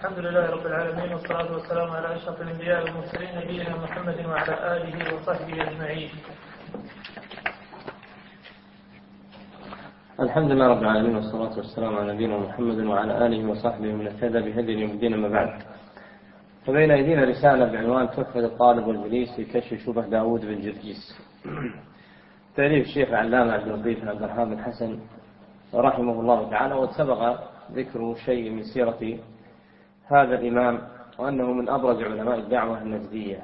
الحمد لله رب العالمين، والصلاة والسلام على أشرف الأنبياء والمرسلين نبينا محمد وعلى آله وصحبه أجمعين. الحمد لله رب العالمين، والصلاة والسلام على نبينا محمد وعلى آله وصحبه ومن اهتدى بهديه يوم الدين. أما بعد، فبين أيدينا رسالة بعنوان تحفة الطالب والجليس في كشف شبه داود بن جرجيس، تأليف الشيخ العلامة عبد اللطيف بن عبد الرحمن بن حسن رحمه الله تعالى. وسبق ذكر شيء من سيرة هذا الإمام، وأنه من أبرز علماء الدعوة النجدية.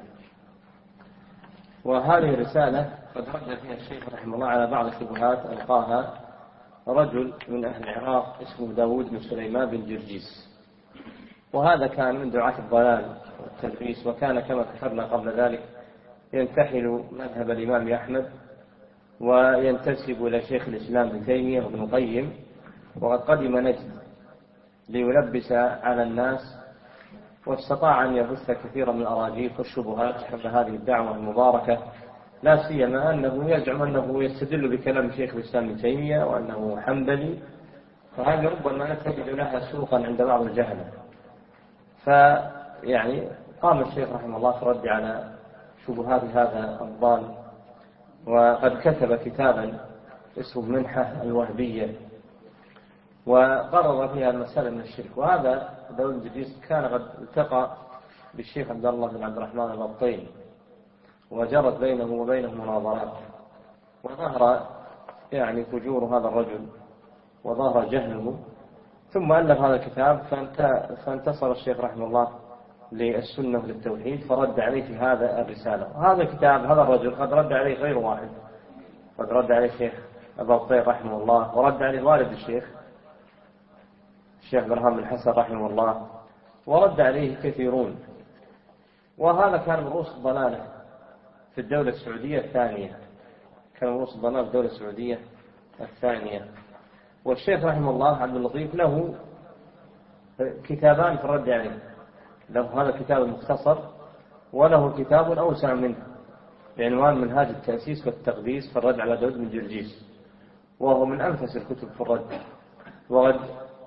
وهذه الرسالة قد رد فيها الشيخ رحمه الله على بعض الشبهات ألقاها رجل من أهل العراق اسمه داود بن سليمان بن جرجيس، وهذا كان من دعاة الضلال والتلبيس، وكان كما ذكرنا قبل ذلك ينتحل مذهب الإمام أحمد وينتسب إلى شيخ الإسلام ابن تيمية وابن القيم. وقد قدم نجد ليلبس على الناس، واستطاع أن يبث كثيرا من الأراجيف والشبهات حول هذه الدعوة المباركة، لا سيما أنه يزعم أنه يستدل بكلام شيخ الإسلام ابن تيمية وأنه حنبلي، فهذا ربما تجد لها سوقا عند بعض الجهلة. فيعني قام الشيخ رحمه الله في الرد على شبهات هذا الضال، وقد كتب كتابا اسمه منحة الوهبية، وقرر فيها المسألة من الشرك. وهذا داود بن جرجيس كان قد التقى بالشيخ عبد الله بن عبد الرحمن البطين، وجرت بينه وبينه مناظرات، وظهر يعني فجور هذا الرجل وظهر جهله، ثم ألف هذا الكتاب. فانتصر الشيخ رحمه الله للسنة وللتوحيد، فرد عليه في هذا الرسالة. وهذا الكتاب هذا الرجل قد رد عليه غير واحد، قد رد عليه الشيخ البطين رحمه الله، ورد عليه والد الشيخ عبد الرحمن بن حسن رحمه الله، ورد عليه كثيرون. وهذا كان من رؤوس الضلالة في الدولة السعودية الثانية، كان من رؤوس الضلالة في الدولة السعودية الثانية. والشيخ رحمه الله عبد اللطيف له كتابان في الرد عليه، له هذا الكتاب المختصر، وله كتاب أوسع منه بعنوان منهاج التأسيس والتقديس في الرد على داود بن جرجيس، وهو من أنفس الكتب في الرد. وقد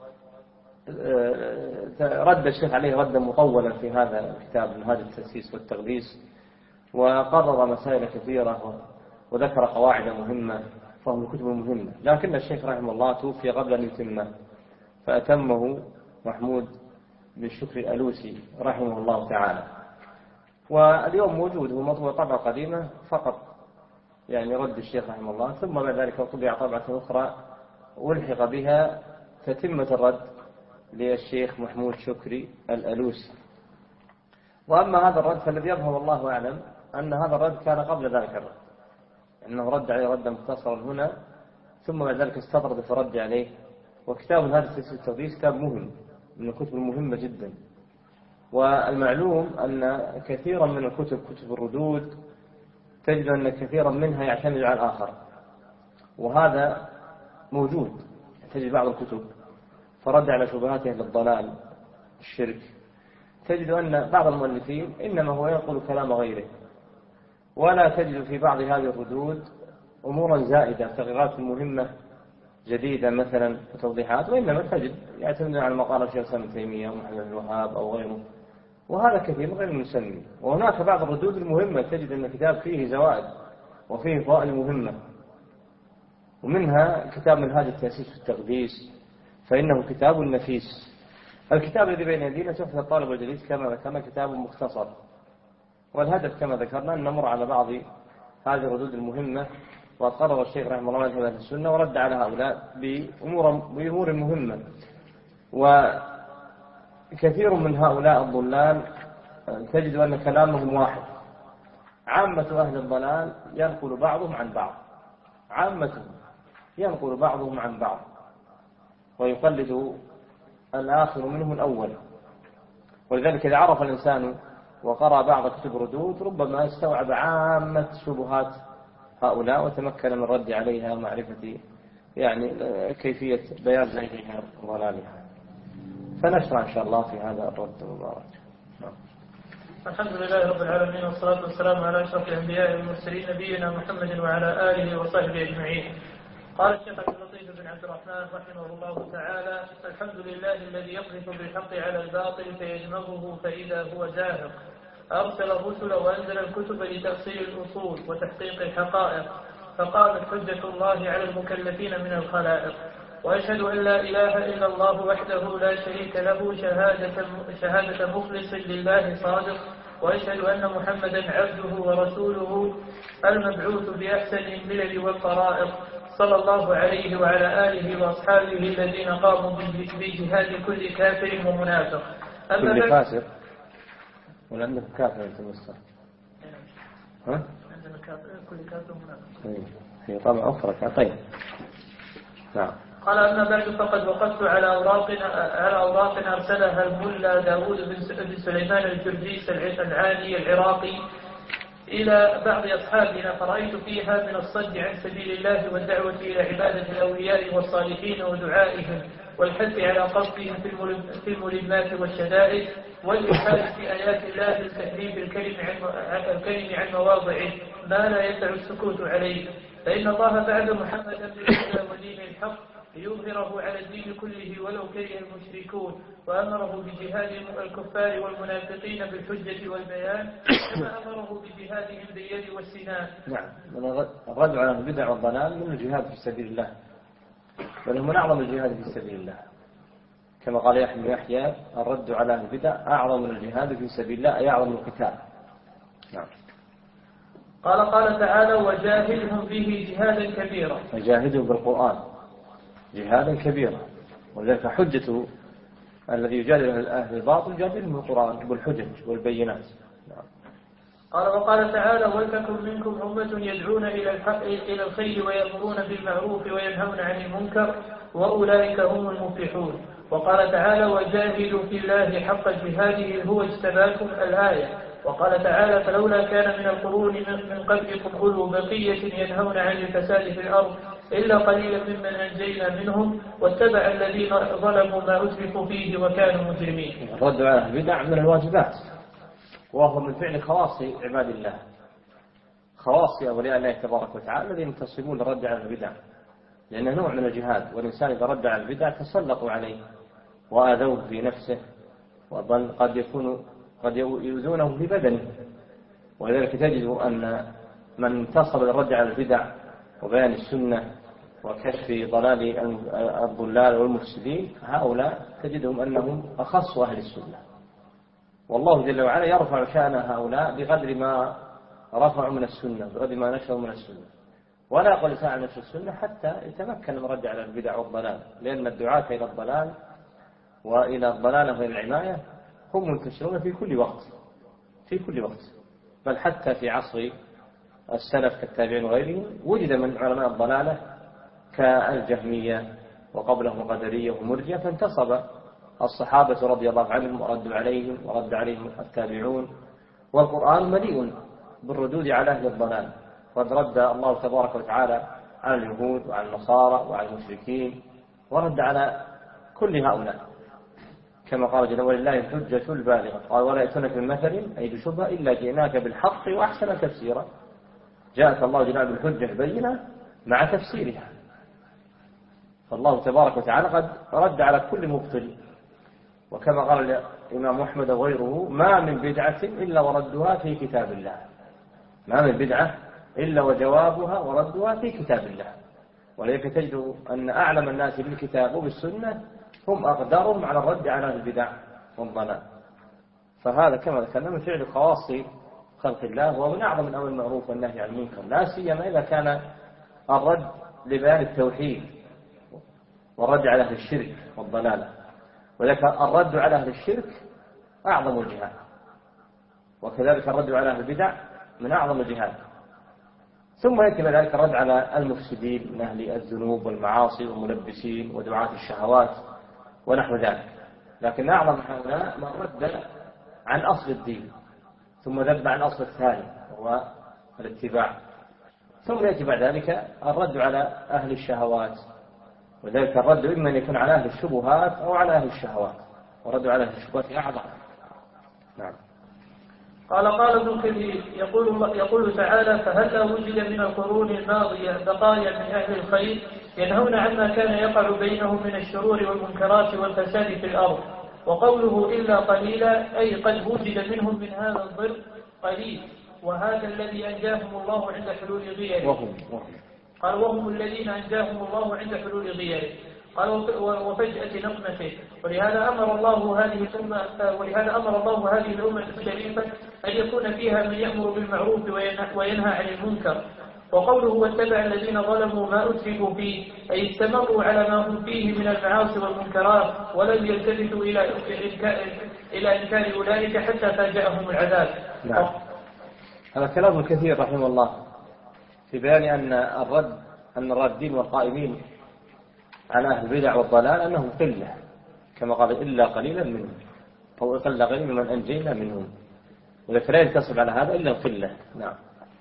رد الشيخ عليه ردا مطولا في هذا الكتاب منهاج التأسيس والتقديس، وقرر مسائل كثيرة وذكر قواعد مهمة، فهو من الكتب المهمة. لكن الشيخ رحمه الله توفي قبل أن يتمه، فأتمه محمود بن شكري الألوسي رحمه الله تعالى. واليوم موجود، هو مطبوع طبعة قديمة فقط، يعني رد الشيخ رحمه الله، ثم بعد ذلك طبع طبعة أخرى والحق بها تتمة الرد للشيخ محمود شكري الألوسي. وأما هذا الرد فالذي يظهر والله أعلم أن هذا الرد كان قبل ذلك الرد، أنه رد عليه ردا مختصرا هنا، ثم بعد ذلك استطرد في الرد عليه. وكتاب هذا التأسيس والتقديس كتاب مهم من الكتب المهمة جدا. والمعلوم أن كثيرا من الكتب، كتب الردود، تجد أن كثيرا منها يعتمد على الآخر، وهذا موجود. تجد بعض الكتب فرد على شبهات أهل الضلال الشرك، تجد أن بعض المؤلفين إنما هو ينقل كلام غيره، ولا تجد في بعض هذه الردود أمورا زائدة، تغييرات مهمة جديدة مثلا وتوضيحات، وإنما تجد يعتمد على مقال الشيخ الإسلام ابن تيمية ومحمد بن الوهاب أو غيره، وهذا كثير غير مسمي. وهناك بعض الردود المهمة تجد أن الكتاب فيه زوائد وفيه فوائد مهمة، ومنها كتاب منهاج التأسيس والتقديس، فإنه كتاب نفيس. الكتاب الذي بين يدينا تحفة الطالب والجليس كما ذكرنا كتاب مختصر، والهدف كما ذكرنا أن نمر على بعض هذه الردود المهمة. وقرر الشيخ رحمه الله مذهب أهل السنة ورد على هؤلاء بأمور مهمة. وكثير من هؤلاء الضلال تجد أن كلامهم واحد، عامة أهل الضلال ينقل بعضهم عن بعض، عامتهم ينقل بعضهم عن بعض، ويقلد الآخر منهم الأول. ولذلك إذا عرف الإنسان وقرأ بعض كتب ردود ربما استوعب عامة شبهات هؤلاء وتمكن من الرد عليها ومعرفة يعني كيفية بيان زيغها وضلالها. فنشرع إن شاء الله في هذا الرد المبارك. الحمد لله رب العالمين، والصلاة والسلام على أشرف الأنبياء والمرسلين نبينا محمد وعلى آله وصحبه أجمعين. قال الشيخ عبد اللطيف بن عبد الرحمن رحمه الله تعالى: الحمد لله الذي يقذف بالحق على الباطل فيدمغه فإذا هو زاهق. أرسل الرسل وأنزل الكتب لتأصيل الأصول وتحقيق الحقائق، فقامت حجة الله على المكلفين من الخلائق. وأشهد أن لا إله إلا الله وحده لا شريك له شهادة مخلص لله صادق. وأشهد أن محمدا عبده ورسوله المبعوث بأحسن الملل والطرائق، صلى الله عليه وعلى آله وأصحابه الذين قاموا بجهاد كل كافر ومنافق. كل كافر ولا عندك كافر أنت مصر؟ ها؟ عندنا كل كافر ومنافق. هي طبعا أخرى. طيب. نعم. قال: أما بعد فقد وقفت على أوراق أرسلها الملا داود بن سليمان الجرجيس العالي العراقي إلى بعض أصحابنا، فرأيت فيها من الصد عن سبيل الله والدعوة إلى عبادة الأولياء والصالحين ودعائهم، والحث على قصدهم في الملمات والشدائد، والإلحاد في آيات الله لتحريف الكلم عن مواضعه ما لا يسع السكوت عليه، فإن الله بعد محمد بالهدى ودين الحق ليظهره على الدين كله ولو كره المشركون، وأمره بجهاد الكفار والمنافقين بالحجة والبيان كما أمره بجهادهم باليد والسنان. نعم. الرد على البدع والضلال من الجهاد في سبيل الله، بل من أعظم الجهاد في سبيل الله، كما قال يحيى بن يحيى: الرد على البدع أعظم من الجهاد في سبيل الله، أي أعظم من القتال. نعم. قال تعالى: وجاهدهم به جهادا كبيرا. وجاهدهم بالقرآن جهادا كبيرا، ولذلك حجته الذي يجادل أهل الباطل يجادلهم بالقرآن بالحجج والبينات. نعم. وقال تعالى: ولتكن منكم أمة يدعون إلى الخير ويأمرون بالمعروف وينهون عن المنكر وأولئك هم المفلحون. وقال تعالى: وجاهدوا في الله حق جهاده هو اجتباكم الآية. وقال تعالى: فلولا كان من القرون من قبلكم أولو بقية ينهون عن الفساد في الأرض إلا قليلا ممن أنجينا منهم واتبع الذين ظلموا ما أترفوا فيه وكانوا مجرمين. الرد على البدع من الواجبات، وهو من فعل خواص عباد الله، خواص أولياء الله تبارك وتعالى الذين ينتصبون للرد على البدع، لأنه نوع من الجهاد، والإنسان إذا رد على البدع تسلطوا عليه وآذوه في نفسه، وظن قد يؤذونه في بدنه. ولذلك تجد أن من انتصب للرد على البدع وبيان السنة وكشف ضلال الضلال والمفسدين، هؤلاء تجدهم أنهم أخص أهل السنة، والله جل وعلا يرفع شأن هؤلاء بقدر ما رفعوا من السنة، بقدر ما نشروا من السنة، ولا يقل ساعة نشر السنة حتى يتمكن من الرد على البدع والضلال، لأن الدعاة إلى الضلال وإلى الضلال وإلى العناية هم منتشرون في كل وقت، بل حتى في عصر السلف كالتابعين وغيرهم وجد من علماء الضلالة كالجهمية وقبلهم القدرية ومرجئة، فانتصب الصحابة رضي الله عنهم وردوا عليهم ورد عليهم التابعون، والقرآن مليء بالردود على أهل الضلال، قد رد الله تبارك وتعالى على اليهود وعلى النصارى وعلى المشركين، ورد على كل هؤلاء، كما قال جل ولله الحجة البالغة، قال: ولا يأتونك من مثل أي بشبهة إلا جئناك بالحق وأحسن تفسيرا. جاءك الله جل وعلا بالحجة البينة مع تفسيرها، فالله تبارك وتعالى قد رد على كل مبطل، وكما قال الإمام أحمد وغيره: ما من بدعة إلا وردها في كتاب الله، ما من بدعة إلا وجوابها وردها في كتاب الله. ولذلك تجد أن أعلم الناس بالكتاب وبالسنة هم أقدرهم على الرد على البدع والضلال، فهذا كما ذكرنا من فعل خواص خلق الله، ومن أعظم من أمر المعروف والنهي عن المنكر، لا سيما إذا كان الرد لبيان التوحيد والرد على أهل الشرك والضلالة، ولذلك الرد على أهل الشرك أعظم الجهاد، وكذلك الرد على أهل البدع من أعظم الجهاد، ثم يأتي بعد ذلك الرد على المفسدين من أهل الذنوب والمعاصي والملبسين ودعاة الشهوات ونحو ذلك. لكن أعظم هؤلاء من رد عن أصل الدين ثم ذب عن أصل الثاني وهو الاتباع، ثم يأتي بعد ذلك الرد على أهل الشهوات، وذلك الرد إما أن يكون على أهل الشبهات أو على أهل الشهوات، ورد على أهل الشبهات أعظم. نعم. قال ابن كثير يقول تعالى: فهل وجد من القرون الماضية بقايا من أهل الخير ينهون عما كان يقع بينهم من الشرور والمنكرات والفساد في الأرض. وقوله إلا قليلا أي قد وجد منهم من هذا الضر قليل، وهذا الذي أنجاهم الله عند حلول غيره. قال وهم الذين أنجاهم الله عند حلول غيره. قال وفجأة نقمته. ولهذا أمر الله هذه الأمة الشريفة أن يكون فيها من يأمر بالمعروف وينهى عن المنكر. وقوله واتبع الذين ظلموا ما أتركوا فيه أي استمروا على ما هم فيه من المعاصي والمنكرات ولم يلتفتوا إلى إنكار أولئك حتى فاجأهم العذاب. نعم. هذا كلام كثير رحمه الله في بيان أن الرادين والقائمين على أهل البدع والضلال أنهم قلة، كما قال إلا قليلا منهم، أو إقل غير من أنجينا منهم، ولكن لا ينتصب على هذا إلا القلة. نعم.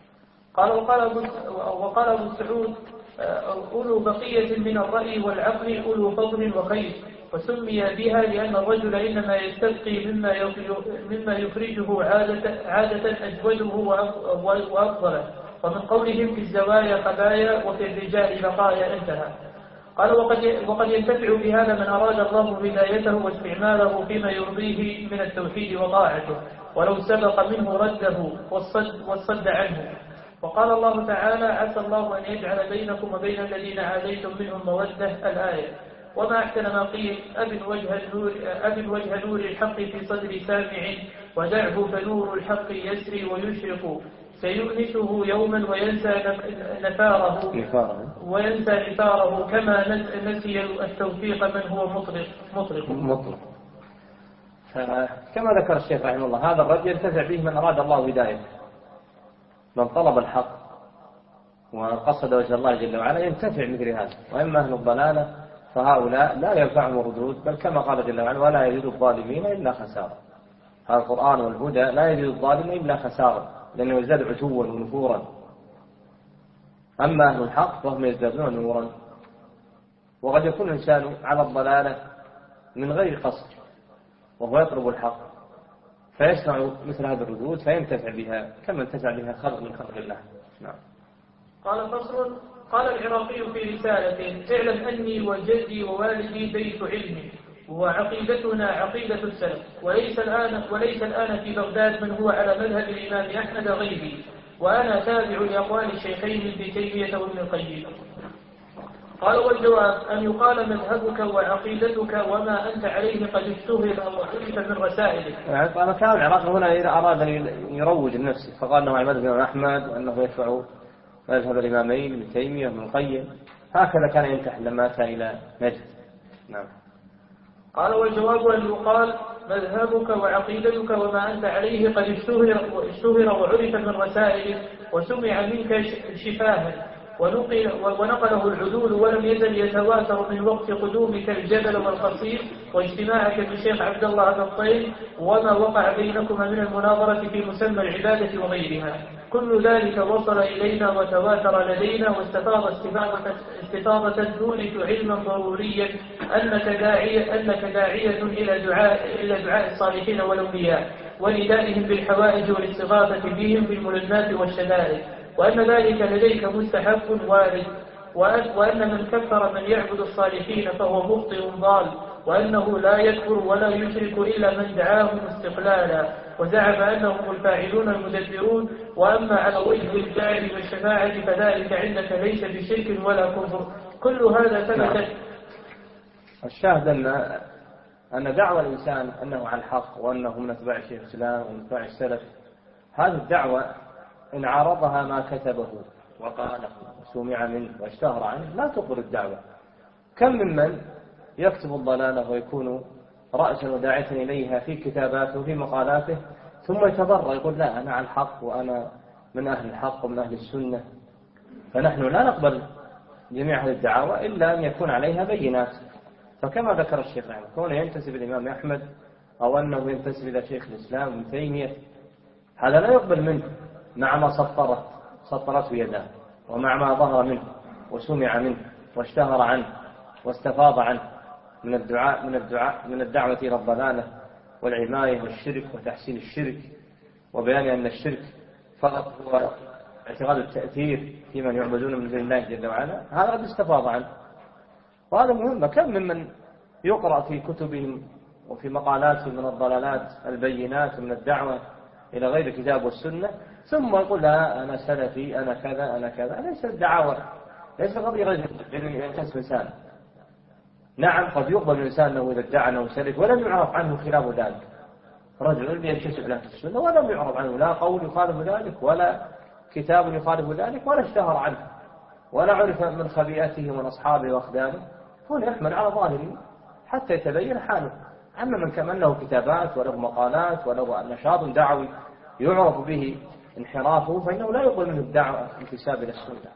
وقال أبو سعود أولو بقية من الرأي والعقل أولو فضل وخير، وسمي بها لأن الرجل إنما يستبقي مما يخرجه عادة أجوده وأفضله. ومن قولهم في الزوايا خبايا وفي الرجال بقايا انتهى. قال وقد ينتفع بهذا من أراد الله هدايته واستعماله فيما يرضيه من التوحيد وطاعته ولو سبق منه رده والصد عنه. وقال الله تعالى عسى الله أن يجعل بينكم وبين الذين عاديتم منهم مودة الآية. وما أحسن ما قيل أبن وجه نور الحق في صدر سامع ودعه فنور الحق يسري ويشرق سيؤنسه يوما وينسى نفاره كما نسي التوفيق من هو مطلق. كما ذكر الشيخ رحمه الله هذا الرجل ينتفع به من أراد الله هدايته، من طلب الحق وقصد وجه الله جل وعلا ينتفع مثل هذا. وإما أهل الضلالة فهؤلاء لا ينفعهم الردود، بل كما قال جل وعلا ولا يزيد الظالمين إلا خسارة. هذا القرآن والهدى لا يزيد الظالمين إلا خسارة، لأنه يزداد عتوا ونفورا. أما أهل الحق فهم يزدادون نورا. وقد يكون الإنسان على الضلالة من غير قصد وهو يطلب الحق فيسمع مثل هذه الردود فينتفع بها كما انتفع بها خلق من خلق الله. نعم. قال فصل. قال العراقي في رسالة اعلم أني وجدي ووالدي بيت علم وعقيدتنا عقيدة السلف، وليس الآن في بغداد من هو على مذهب الإمام أحمد غيري، وأنا تابع لأقوال الشيخين ابن تيمية وابن القيم. قال والجواب أن يقال مذهبك وعقيدتك وما أنت عليه قد اشتهر وعرف من رسائلك. أنا كان العراقي هنا إذا أراد أن يروج لنفسه فقال أنه على مذهب الإمام أحمد وأنه يدفع مذهب الإمامين ابن تيمية وابن القيم، هكذا كان ينتحل لما أتى إلى نجد. نعم. قال والجواب أن يقال مذهبك وعقيدتك وما أنت عليه قد اشتهر وعرف من رسائلك وسمع منك شفاها ونقله العدول ولم يزل يتواتر من وقت قدومك الجبل والقصير واجتماعك بالشيخ عبد الله الطيب وما وقع بينكما من المناظرة في مسمى العبادة وغيرها. كل ذلك وصل إلينا وتواتر لدينا واستفاضة تورث علما ضروريا أنك داعية إلى دعاء الصالحين والأنبياء وندائهم بالحوائج والاستغاثة بهم بالملذات والشدائد، وأن ذلك لديك مستحب وارد، وأن من كفر من يعبد الصالحين فهو مبطل ضال، وأنه لا يكفر ولا يشرك إلا من دعاهم استقلالا وزعم أنهم الفاعلون المدبرون. وأما على وجه الجعل والشفاعة فذلك عندك ليس بشرك ولا كفر. كل هذا ثبت. الشاهد أن دعوة الإنسان أنه على الحق وأنه من أتباع شيخ الإسلام ومن أتباع السلف، هذه الدعوة إن عارضها ما كتبه وقاله وسمع منه واشتهر عنه لا تقبل الدعوة. كم ممن يكتب الضلالة ويكون رأسا وداعية إليها في كتاباته وفي مقالاته ثم يتضرر يقول لا أنا على الحق وأنا من أهل الحق ومن أهل السنة. فنحن لا نقبل جميع هذه الدعاوى إلا أن يكون عليها بينات. فكما ذكر الشيخ رحمه كونه ينتسب الإمام أحمد أو أنه ينتسب إلى شيخ الإسلام ابن تيمية هذا لا يقبل منه مع ما سطرته يداه ومع ما ظهر منه وسمع منه واشتهر عنه واستفاض عنه من الدعوة إلى الضلالة والعماية والشرك وتحسين الشرك وبيان أن الشرك فقط هو اعتقاد التأثير في من يعبدون من دون الله جل وعلا. هذا قد استفاض عنه وهذا مهم. كم ممن يقرأ في كتبهم وفي مقالاتهم من الضلالات البينات من الدعوة إلى غير الكتاب والسنة، ثم يقول لا أنا سلفي أنا كذا أنا كذا. ليس الدعوة، ليس قضية رجل ينتسب إنسان. نعم قد يقبل الإنسان أنه إذا ادعى أنه سلف ولم يعرف عنه خلاف ذلك، رجل ينتسب له السنة ولم يعرف عنه لا قول يخالف ذلك ولا كتاب يخالف ذلك ولا اشتهر عنه ولا عرف من خبيئته ومن أصحابه وأخدانه، هو يحمل على ظاهره حتى يتبين حاله. أما من كان له كتابات وله مقالات وله نشاط دعوي يعرف به انحرافه فإنه لا يقبل منه الدعوة انتساب إلى السنة.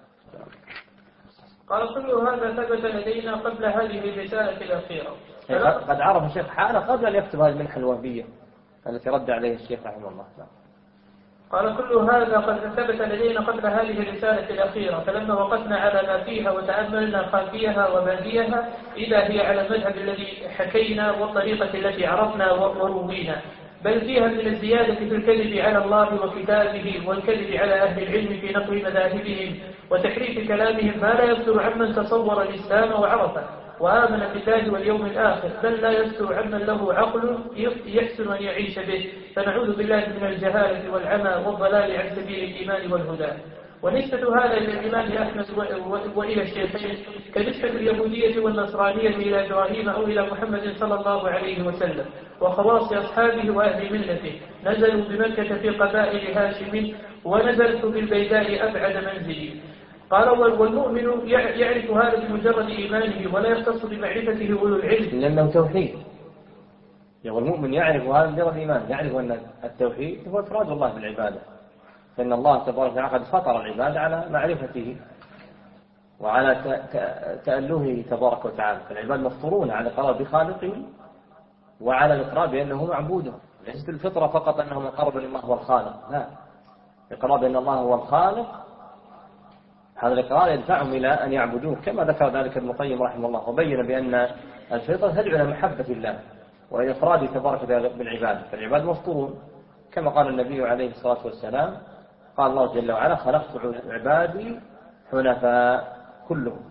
قال كل هذا ثبت لدينا قبل هذه الرسالة الأخيرة. قد عرف الشيخ حاله قبل أن يكتب هذه المنحة الوهابية التي رد عليه الشيخ رحمه الله. قال كل هذا قد ثبت لدينا قبل هذه الرسالة الأخيرة، فلما وقفنا على ما فيها وتأملنا خافيها وباديها إذا هي على المذهب الذي حكينا والطريقة التي عرفنا وروينا، بل فيها من الزيادة في الكذب على الله وكتابه والكذب على أهل العلم في نقل مذاهبهم وتحريف كلامهم ما لا يصدر عمن تصور الإسلام وعرفه وآمن بالله واليوم الآخر، بل لا يصدر عمن له عقل يحسن أن يعيش به، فنعوذ بالله من الجهالة والعمى والضلال عن سبيل الإيمان والهدى. ونسبة هذا إلى الإمام أحمد وإلى الشيخين كنسبة اليهودية والنصرانية إلى إبراهيم أو إلى محمد صلى الله عليه وسلم وخواص أصحابه وأهل ملته، نزلوا بمكة في قبائل هاشم ونزلت بالبيداء أبعد منزلي. قال والمؤمن يعرف هذا بمجرد إيمانه ولا يختص بمعرفته أولو العلم، لأنه توحيد. والمؤمن يعرف هذا بمجرد إيمان، يعرف أن التوحيد هو إفراد الله بالعبادة، فإن الله تبارك وتعالى قد فطر العباد على معرفته وعلى تألهه تبارك وتعالى، فالعباد مفطورون على الإقرار بخالقه وعلى الإقرار بأنه معبوده. ليست الفطرة فقط أنه مقرب لله هو الخالق، لا، الإقرار بأن الله هو الخالق هذا الإقرار يدفعهم إلى أن يعبدوه، كما ذكر ذلك ابن القيم رحمه الله، وبين بأن الفطرة تدعو إلى محبة الله وإلى إفراده تبارك بالعباد، فالعباد مفطورون كما قال النبي عليه الصلاة والسلام، قال الله جل وعلا خلقت عبادي حنفاء كلهم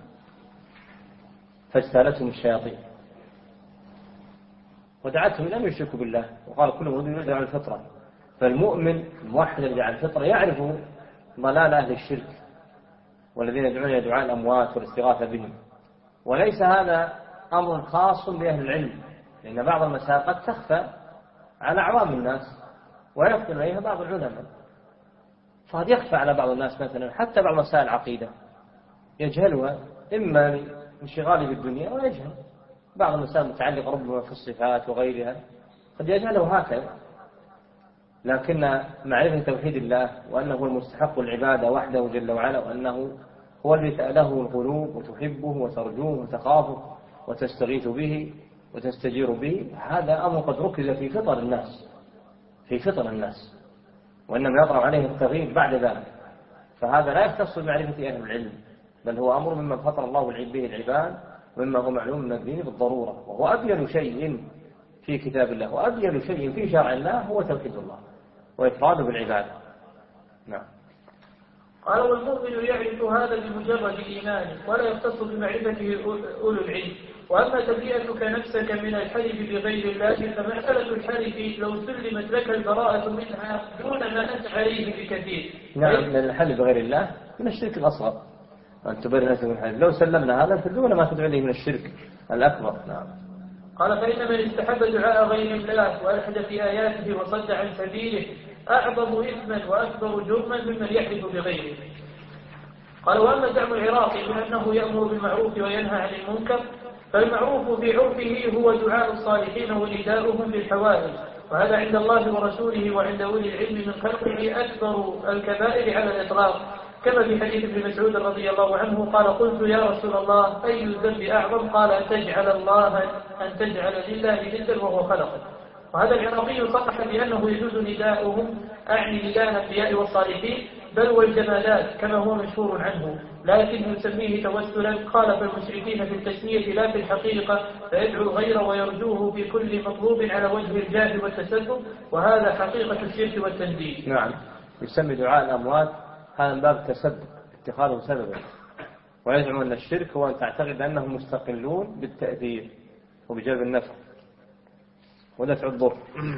فاجتالتهم الشياطين ودعتهم إلى أن يشركوا بالله، وقال كلهم يدعو على الفطرة. فالمؤمن الموحد الذي على الفطرة يعرف ضلال أهل الشرك والذين يدعون إلى دعاء الأموات والاستغاثة بهم، وليس هذا أمر خاص بأهل العلم، لأن بعض المسائل قد تخفى على عوام الناس ويفطن إليها بعض العلماء، فقد يخفى على بعض الناس مثلا حتى بعض مسائل العقيدة يجهلها إما انشغاله بالدنيا ويجهل بعض المسائل المتعلقة ربما في الصفات وغيرها قد يجهله هكذا، لكن معرفة توحيد الله وأنه هو المستحق العبادة وحده جل وعلا، وأنه هو الذي تأله القلوب وتحبه وترجوه وتخافه وتستغيث به وتستجير به، هذا أمر قد ركز في فطر الناس وإنما يطرأ عليه التغيير بعد ذلك، فهذا لا يختص بمعرفة أهل العلم، بل هو أمر مما فطر الله به العباد ومما هو معلوم من الدين بالضرورة، وهو أبين شيء في كتاب الله وأبين شيء في شرع الله هو توحيد الله وإفراده بالعبادة. نعم. قال والمؤمن يعرف هذا بمجرد إيمانه ولا يختص بمعرفته أولو العلم. وأما تبرئتك نفسك من الحلف بغير الله فمسألة الحلف لو سلمت لك البراءة منها دون ما أنت عليه بكثير. نعم، من الحلف بغير الله من الشرك الأصغر، أن تبرئ نفسك من الحلف، لو سلمنا هذا فدون ما تدعو إليه من الشرك الأكبر. نعم. قال فإن من استحب دعاء غير الله وألحد في آياته وصد عن سبيله أعظم إثما وأكبر جرما ممن يحلف بغيره. قال وأما زعم العراقي بأنه يأمر بالمعروف وينهى عن المنكر، فالمعروف في عرفه هو دعاء الصالحين ونداؤهم بالحوائج، وهذا عند الله ورسوله وعند أولي العلم من خلقه أكبر الكبائر على الإطلاق، كما في حديث ابن مسعود رضي الله عنه قال قلت يا رسول الله أي الذنب أعظم؟ قال أن تجعل لله ندا وهو خلقك. وهذا العراقي صرح بأنه يجوز نداؤهم، أعني نداء الأنبياء والصالحين بل والجمادات كما هو مشهور عنه، لكن يسميه توسلا. خالف المشركين في التسمية لا في الحقيقة، فيدعو الغير ويرجوه بكل مطلوب على وجه الجاه والتسبب، وهذا حقيقة الشرك والتنديد. نعم، يسمي دعاء الأموات هذا من باب التسبب، اتخاذه سببا، ويزعم أن الشرك هو أن تعتقد أنهم مستقلون بالتأثير وبجلب النفع ودفع الضر.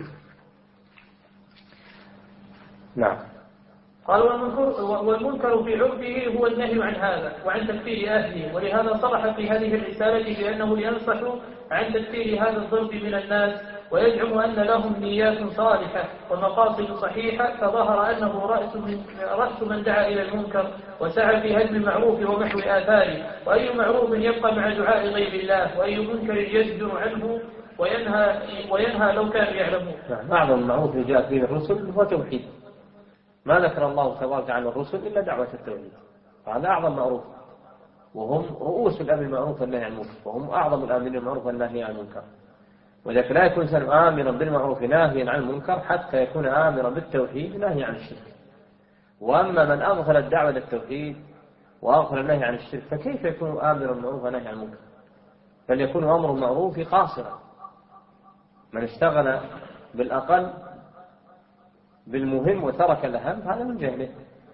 نعم. قال والمنكر في عرفه هو النهي عن هذا وعن تكفير أهله، ولهذا صرح في هذه الرسالة بأنه ينصح عن تكفير هذا الضرب من الناس، ويزعم أن لهم نيات صالحة ومقاصد صحيحة، فظهر أنه رأس من دعا إلى المنكر وسعى في هدم المعروف ومحو آثاره، وأي معروف يبقى مع دعاء غير الله، وأي منكر يزجر عنه وينهى لو كانوا يعلمون. أعظم المعروف جاء فيه الرسل هو توحيد، ما ذكر الله تبارك عن الرسل إلا دعوة التوحيد، هذا أعظم معروف، وهم رؤوس الأمر بالمعروف والنهي عن المنكر، وهم أعظم الآمرين بالمعروف والنهي عن المنكر. وذلك لا يكون إنسان آمرا بالمعروف ناهيا عن المنكر حتى يكون آمرا بالتوحيد ناهيا عن الشرك. وأما من أغفل الدعوة للتوحيد وأغفل النهي عن الشرك فكيف يكون آمرا بالمعروف ونهي عن المنكر؟ بل يكون أمر المعروف قاصرا. من اشتغل بالأقل بالمهم وترك الأهم هذا من جهله.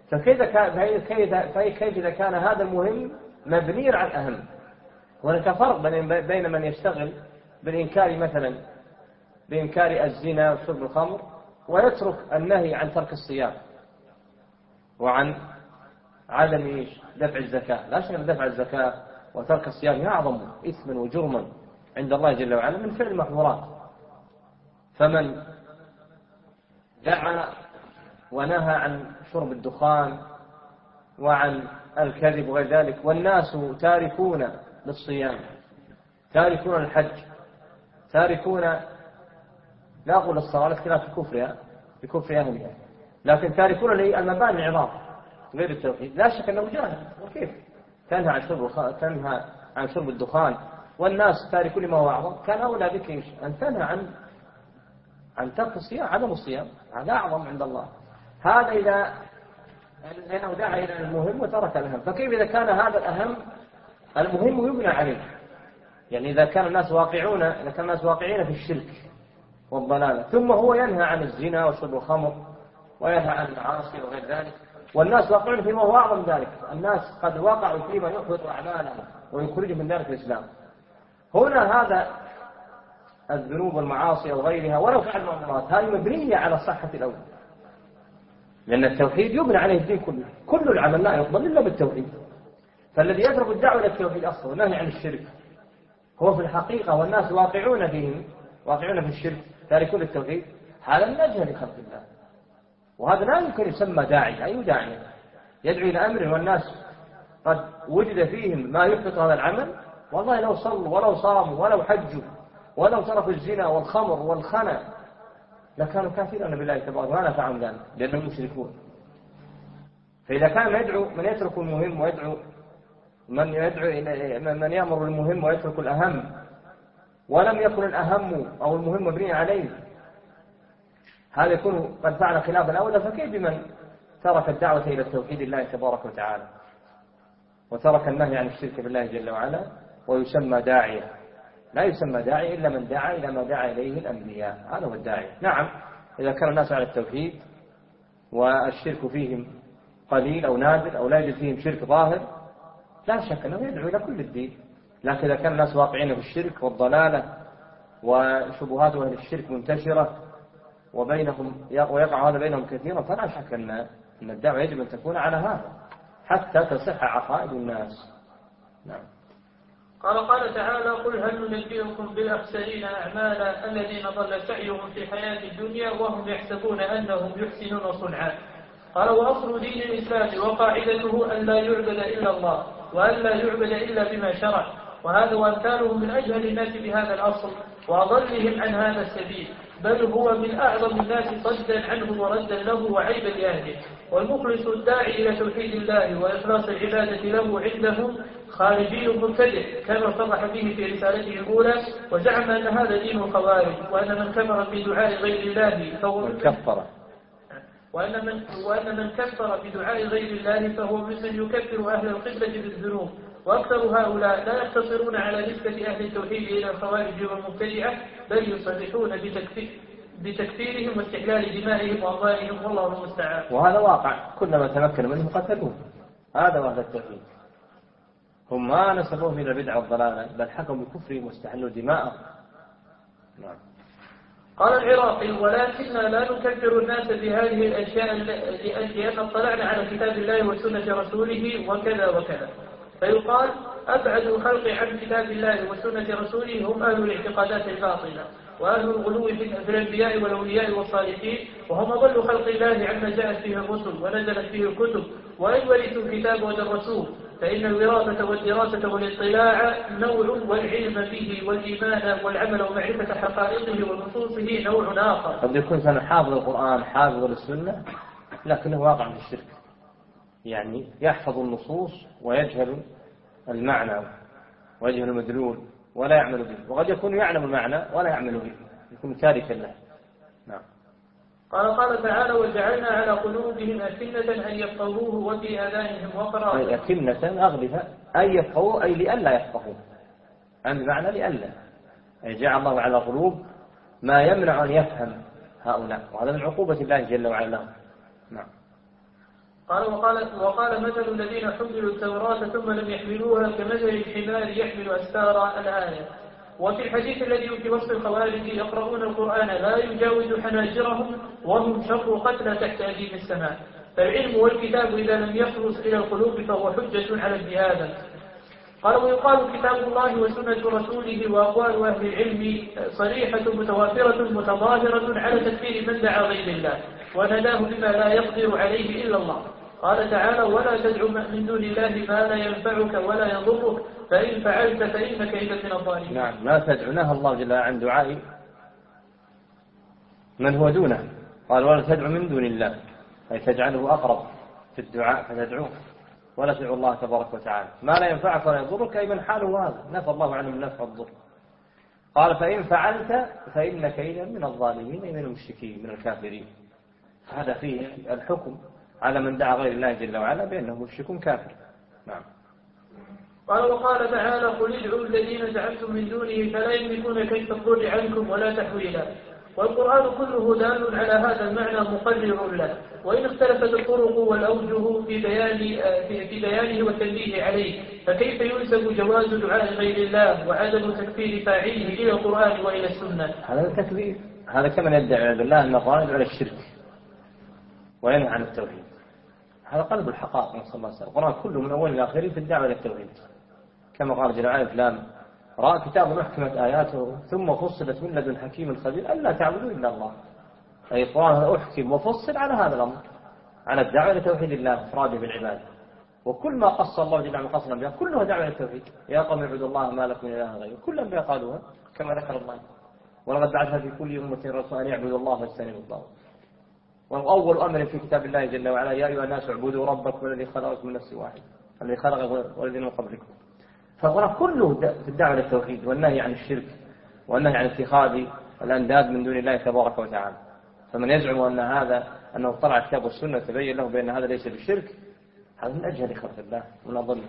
فكيف إذا كان هذا المهم مبني على الأهم؟ هناك فرق بين من يشتغل بالإنكار مثلا بإنكار الزنا وشرب الخمر ويترك النهي عن ترك الصيام وعن عدم دفع الزكاة. لا شك أن دفع الزكاة وترك الصيام أعظم إثما وجرما عند الله جل وعلا من فعل المحظورات. فمن دعا ونهى عن شرب الدخان وعن الكذب وغير ذلك والناس تاركون للصيام، تاركون الحج، تاركون لا أقول الصلاة لاختلاف بكفر أهلها، لكن تاركون المباني العظام غير التوحيد، لا شك أنه جاهل. وكيف تنهى عن شرب الدخان والناس تاركون لما هو أعظم؟ كان أولى بك أن تنهى عن ترك الصيام، عدم الصيام، هذا أعظم عند الله. هذا إذا لأنه دعا إلى المهم وترك الأهم. فكيف إذا كان هذا الأهم المهم يبنى عليه؟ يعني إذا كان الناس واقعين في الشرك والضلالة ثم هو ينهى عن الزنا وشرب الخمر وينهى عن المعاصي وغير ذلك، والناس واقعون فيما هو أعظم ذلك، الناس قد وقعوا فيما يحبط أعمالهم ويخرجهم من ذلك الإسلام. هنا هذا الذنوب والمعاصي وغيرها ولو فعل المؤمرات هذه مبنية على صحة الأول، لأن التوحيد يبنى عليه الدين كله، كل العمل لا يقبل إلا بالتوحيد. فالذي يترك الدعوة إلى التوحيد أصلا والنهي عن الشرك هو في الحقيقة والناس واقعون في الشرك تاركون التوحيد، هذا من أجهل خلق الله. وهذا لا يمكن يسمى داعي. أي داعي يدعو إلى أمر والناس قد وجد فيهم ما يحبط هذا العمل؟ والله لو صلوا ولو صاموا ولو حجوا ولو تركوا الزنا والخمر والخنا لكانوا كافرين بالله تبارك ولا نفعهم ذلك لأنهم مشركون. فإذا كان من يترك المهم ويدعو من يأمر المهم ويترك الأهم ولم يكن الأهم أو المهم مبني عليه، هذا يكون قد فعل خلاف الأولى. فكيف بمن ترك الدعوة إلى توحيد الله تبارك وتعالى وترك النهي عن الشرك بالله جل وعلا ويسمى داعية؟ لا يسمى داعي إلا من دعا إلى ما دعا إليه الأنبياء، هذا هو الداعي. نعم إذا كان الناس على التوحيد والشرك فيهم قليل أو نادر أو لا يوجد فيهم شرك ظاهر لا شك أنه يدعو إلى كل الدين. لكن إذا كان الناس واقعين في الشرك والضلالة وشبهات أهل الشرك منتشرة ويقع هذا بينهم كثيرا فلا شك أن الدعوة يجب أن تكون على هذا حتى تصح عقائد الناس. نعم. قال تعالى: قل هل ننبئكم بالأخسرين أعمالا الذين ضل سعيهم في الحياة الدنيا وهم يحسبون أنهم يحسنون صنعا. قال: وأصل دين الإسلام وقاعدته أن لا يعبد إلا الله وأن لا يعبد إلا بما شرع، وهذا وأمثالهم من أجهل الناس بهذا الأصل وأضلهم عن هذا السبيل، بل هو من أعظم الناس صدا عنه وردا له وعيبا لأهله. والمخلص الداعي إلى توحيد الله وإخلاص العبادة له عندهم خارجي مبتدع كما صرح به في رسالته الأولى، وزعم أن هذا دين الخوارج، وأن من كفر بدعاء غير الله وأن من كفر بدعاء غير الله فهو ممن يكفر أهل القبلة بالذنوب. وأكثر هؤلاء لا يقتصرون على نسبة أهل التوحيد إلى الخوارج والمبتدعة، بل يصرحون بتكفيرهم واستحلال دمائهم وأموالهم، والله المستعان. وهذا واقع، كلما تمكن منهم قتلوه، هذا وهذا التوحيد. هم ما نسبوهم إلى البدع والضلالة، بل حكموا بكفرهم واستحلوا دماءهم. نعم. قال العراقي: ولكننا لا نكفر الناس بهذه الأشياء لأجل أن اطلعنا على كتاب الله وسنة رسوله وكذا وكذا، فيقال: أبعد الخلق عن كتاب الله وسنة رسوله هم أهل الاعتقادات الباطلة وأهل الغلو في الأنبياء والأولياء والصالحين، وهم أضل خلق الله عما جاءت فيه الرسل ونزلت فيه الكتب، وإن ورثوا الكتاب ودرسوه، فإن الوراثة والدراسة والاطلاع نوع، والعلم به والإيمان والعمل ومعرفة حقائقه ونصوصه نوع آخر. قد يكون إنسان حافظ القرآن حافظ للسنة لكنه واقع في الشرك، يعني يحفظ النصوص ويجهل المعنى ويجهل المدلول ولا يعمل به، وقد يكون يعلم المعنى ولا يعمل به، يكون تاركا له. نعم. قال تعالى: وجعلنا على قلوبهم أكنة أن يفقهوه وفي آذانهم وقرا. أكنة أغلفة أي يفقهوه أي لئلا يفقهوه، أم بمعنى لئلا، أي جعل الله على قلوب ما يمنع أن يفهم هؤلاء، وهذا من عقوبة الله جل وعلا لهم. نعم. وقال مثل الذين حملوا التوراة ثم لم يحملوها كمثل الحمار يحمل أستار الآية. وفي الحديث الذي في وصف الخوارج: يقرؤون القرآن لا يجاوز حناجرهم وهم شر قتلى تحت أديم السماء. فالعلم والكتاب إذا لم يخلص إلى القلوب فهو حجة على ابن آدم. قال: ويقال كتاب الله وسنة رسوله وأقوال أهل العلم صريحة متوافرة متظاهرة على تكفير من دعا غير الله ونداه بما لا يقدر عليه إلا الله. قال تعالى: ولا تدع من دون الله ما لا ينفعك ولا يضرك فإن فعلت فإنك إذا من الظالمين. نعم. لا تدعناها الله جل عن دعاء من هو دونه. قال: ولا تدع من دون الله، أي تجعله أقرب في الدعاء فتدعوه، ولا تدعو الله تبارك وتعالى ما لا ينفعك ولا يضرك، أي من حاله هذا نفى الله عنه من نفع الضر. قال: فإن فعلت فإنك إذا من الظالمين، أي من المشركين من الكافرين. هذا فيه الحكم على من دعا غير الله جل وعلا بأنه مشرك كافر. نعم. قال: وقال تعالى: قل ادعوا الذين زعمتم من دونه فلا يملكون كشف الضر عنكم ولا تحويلا. والقرآن كله دال على هذا المعنى مقرر له، وإن اختلفت الطرق والأوجه في بيانه والتنبيه عليه، فكيف ينسب جواز دعاء غير الله وعدم تكفير فاعله إلى القرآن وإلى السنة؟ هذا التكفير، هذا كمن يدعي بالله أن القرآن يدعو على الشرك وينهى عن التوحيد. هذا قلب الحقائق نسأل الله السلامة. القرآن كله من أول إلى آخره في الدعوة إلى التوحيد، كما قال جل وعلا: فلان رأى كتاب محكمت آياته ثم فصلت من لدن حكيم خبير ألا تعبدوا إلا الله. أي القرآن أحكم وفصل على هذا الأمر، على الدعوة إلى توحيد الله إفراده بالعبادة. وكل ما قص الله جل وعلا قص الأنبياء كلها دعوة إلى التوحيد. يا قوم اعبدوا الله ما لكم من إله غيره، كل الأنبياء قالوها كما ذكر الله: ولقد بعثنا في كل أمة رسولا أن يعبدوا الله واجتنبوا الطاغوت. وأول أمر في كتاب الله جل وعلا: يا أيها الناس اعبدوا ربكم الذي خلقكم من نفس واحدة الذي خلق والذين من قبلكم. فالقرآن كله في الدعوة للتوحيد والنهي عن الشرك والنهي عن اتخاذ الأنداد من دون الله تبارك وتعالى. فمن يزعم أن هذا أنه طلع الكتاب والسنة تبين له بأن هذا ليس بالشرك، هذا من أجهل خلق الله ومن أضل.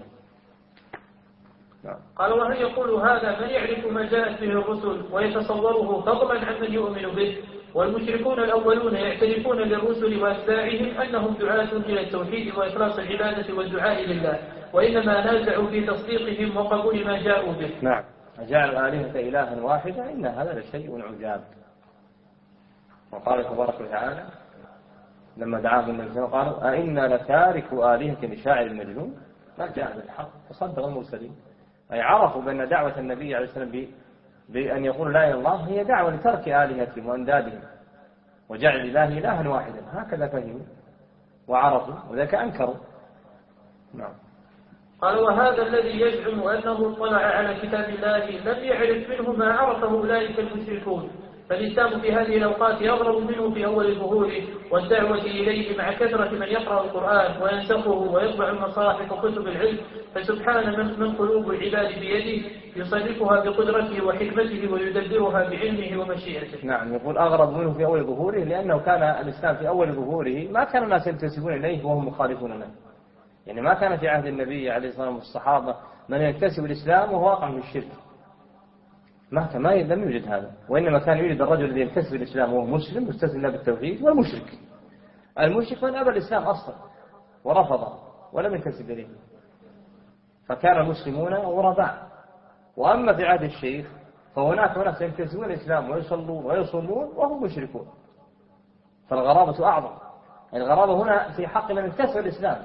قال: وهل يقول هذا من يعرف ما جاءت به الرسل ويتصوره فضلا عن من يؤمن به؟ والمشركون الأولون يعترفون للرسل وأتباعهم أنهم دعاة إلى التوحيد وإخلاص العبادة والدعاء لله، وإنما نازعوا في تصديقهم وقبول ما جاءوا به. نعم. جعل الآلهة إلها واحدا إن هذا لشيء عجاب. وقال تبارك وتعالى لما دعاهم النبي صلى الله عليه وسلم: قالوا أئنا لتارك آلهة لشاعر مجنون ما جاء بالحق وصدق المرسلين. أي عرفوا بأن دعوة النبي عليه السلام بأن يقول لا إله إلا الله هي دعوة لترك آلهتهم وأندادهم وجعل الله إلها واحدا. هكذا فهموا وعرفوا وذلك أنكروا. نعم. قال: وهذا الذي يزعم أنه اطلع على كتاب الله لم يعرف منه ما عرفه أولئك المشركون، فالإسلام في هذه الأوقات يغرب منه في أول ظهوره والدعوة إليه مع كثرة من يقرأ القرآن وينسخه ويطبع المصاحف وكتب العلم، فسبحان من قلوب العباد بيده يصرفها بقدرته وحكمته ويدبرها بعلمه ومشيئته. نعم. يقول أغرب منه في أول ظهوره لأنه كان الإسلام في أول ظهوره ما كان الناس ينتسبون إليه وهم مخالفون له. يعني ما كان في عهد النبي عليه الصلاة والسلام والصحابة من ينتسب الإسلام وهو واقع في الشرك، ما لم يوجد هذا. وإنما كان يوجد الرجل الذي ينتسب الإسلام وهو مسلم مستسلم له بالتوحيد، والمشرك المشرك من أبى الإسلام أصلا ورفضه ولم ينتسب إليه. فكان المسلمون غرباء. وأما في عهد الشيخ فهناك ناس ينتسبون الإسلام ويصلون ويصومون وهم مشركون، فالغرابة أعظم. الغرابة هنا في حق من انتسب الإسلام،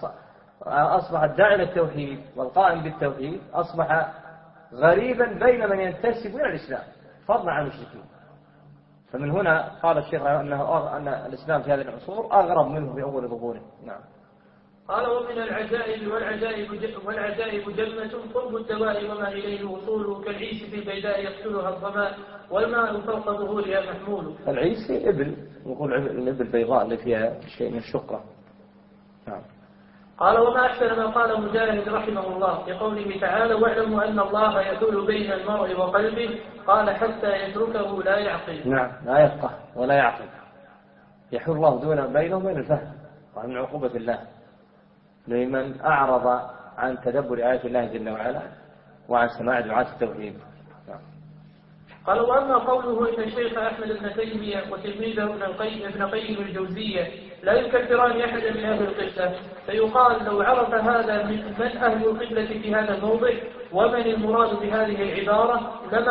أصبح الداعي للتوحيد والقائم بالتوحيد أصبح غريبا بين من ينتسب إلى الإسلام فضلا عن المشركين. فمن هنا قال الشيخ أن الإسلام في هذه العصور أغرب منه في أول ظهوره. نعم. قال ومن العجائب والعجائب جنة قرب الدواء وما إليه وصوله كالعيس في البيداء يقتلها الظماء والماء فوق ظهورها محمول. العيس الإبل، يقول الإبل البيضاء اللي فيها شيء من الشقة. نعم. قال وما أحسن ما قال مجاهد رحمه الله في قوله تعالى واعلموا أن الله يحول بين المرء وقلبه، قال حتى يتركه لا يعقل. نعم، لا يفقه ولا يعقل، يحول الله دون بينه وبين الفهم، ومن عقوبة الله لمن أعرض عن تدبر آيات الله جل وعلا وعن سماع دعاة التوحيد. قال وأما قوله إن الشيخ أحمد بن تيمية وتلميذه ابن قيم الجوزية لا يكفران أحدا من أهل القبلة، فيقال لو عرف هذا من أهل القبلة في هذا الموضع ومن المراد بهذه العبارة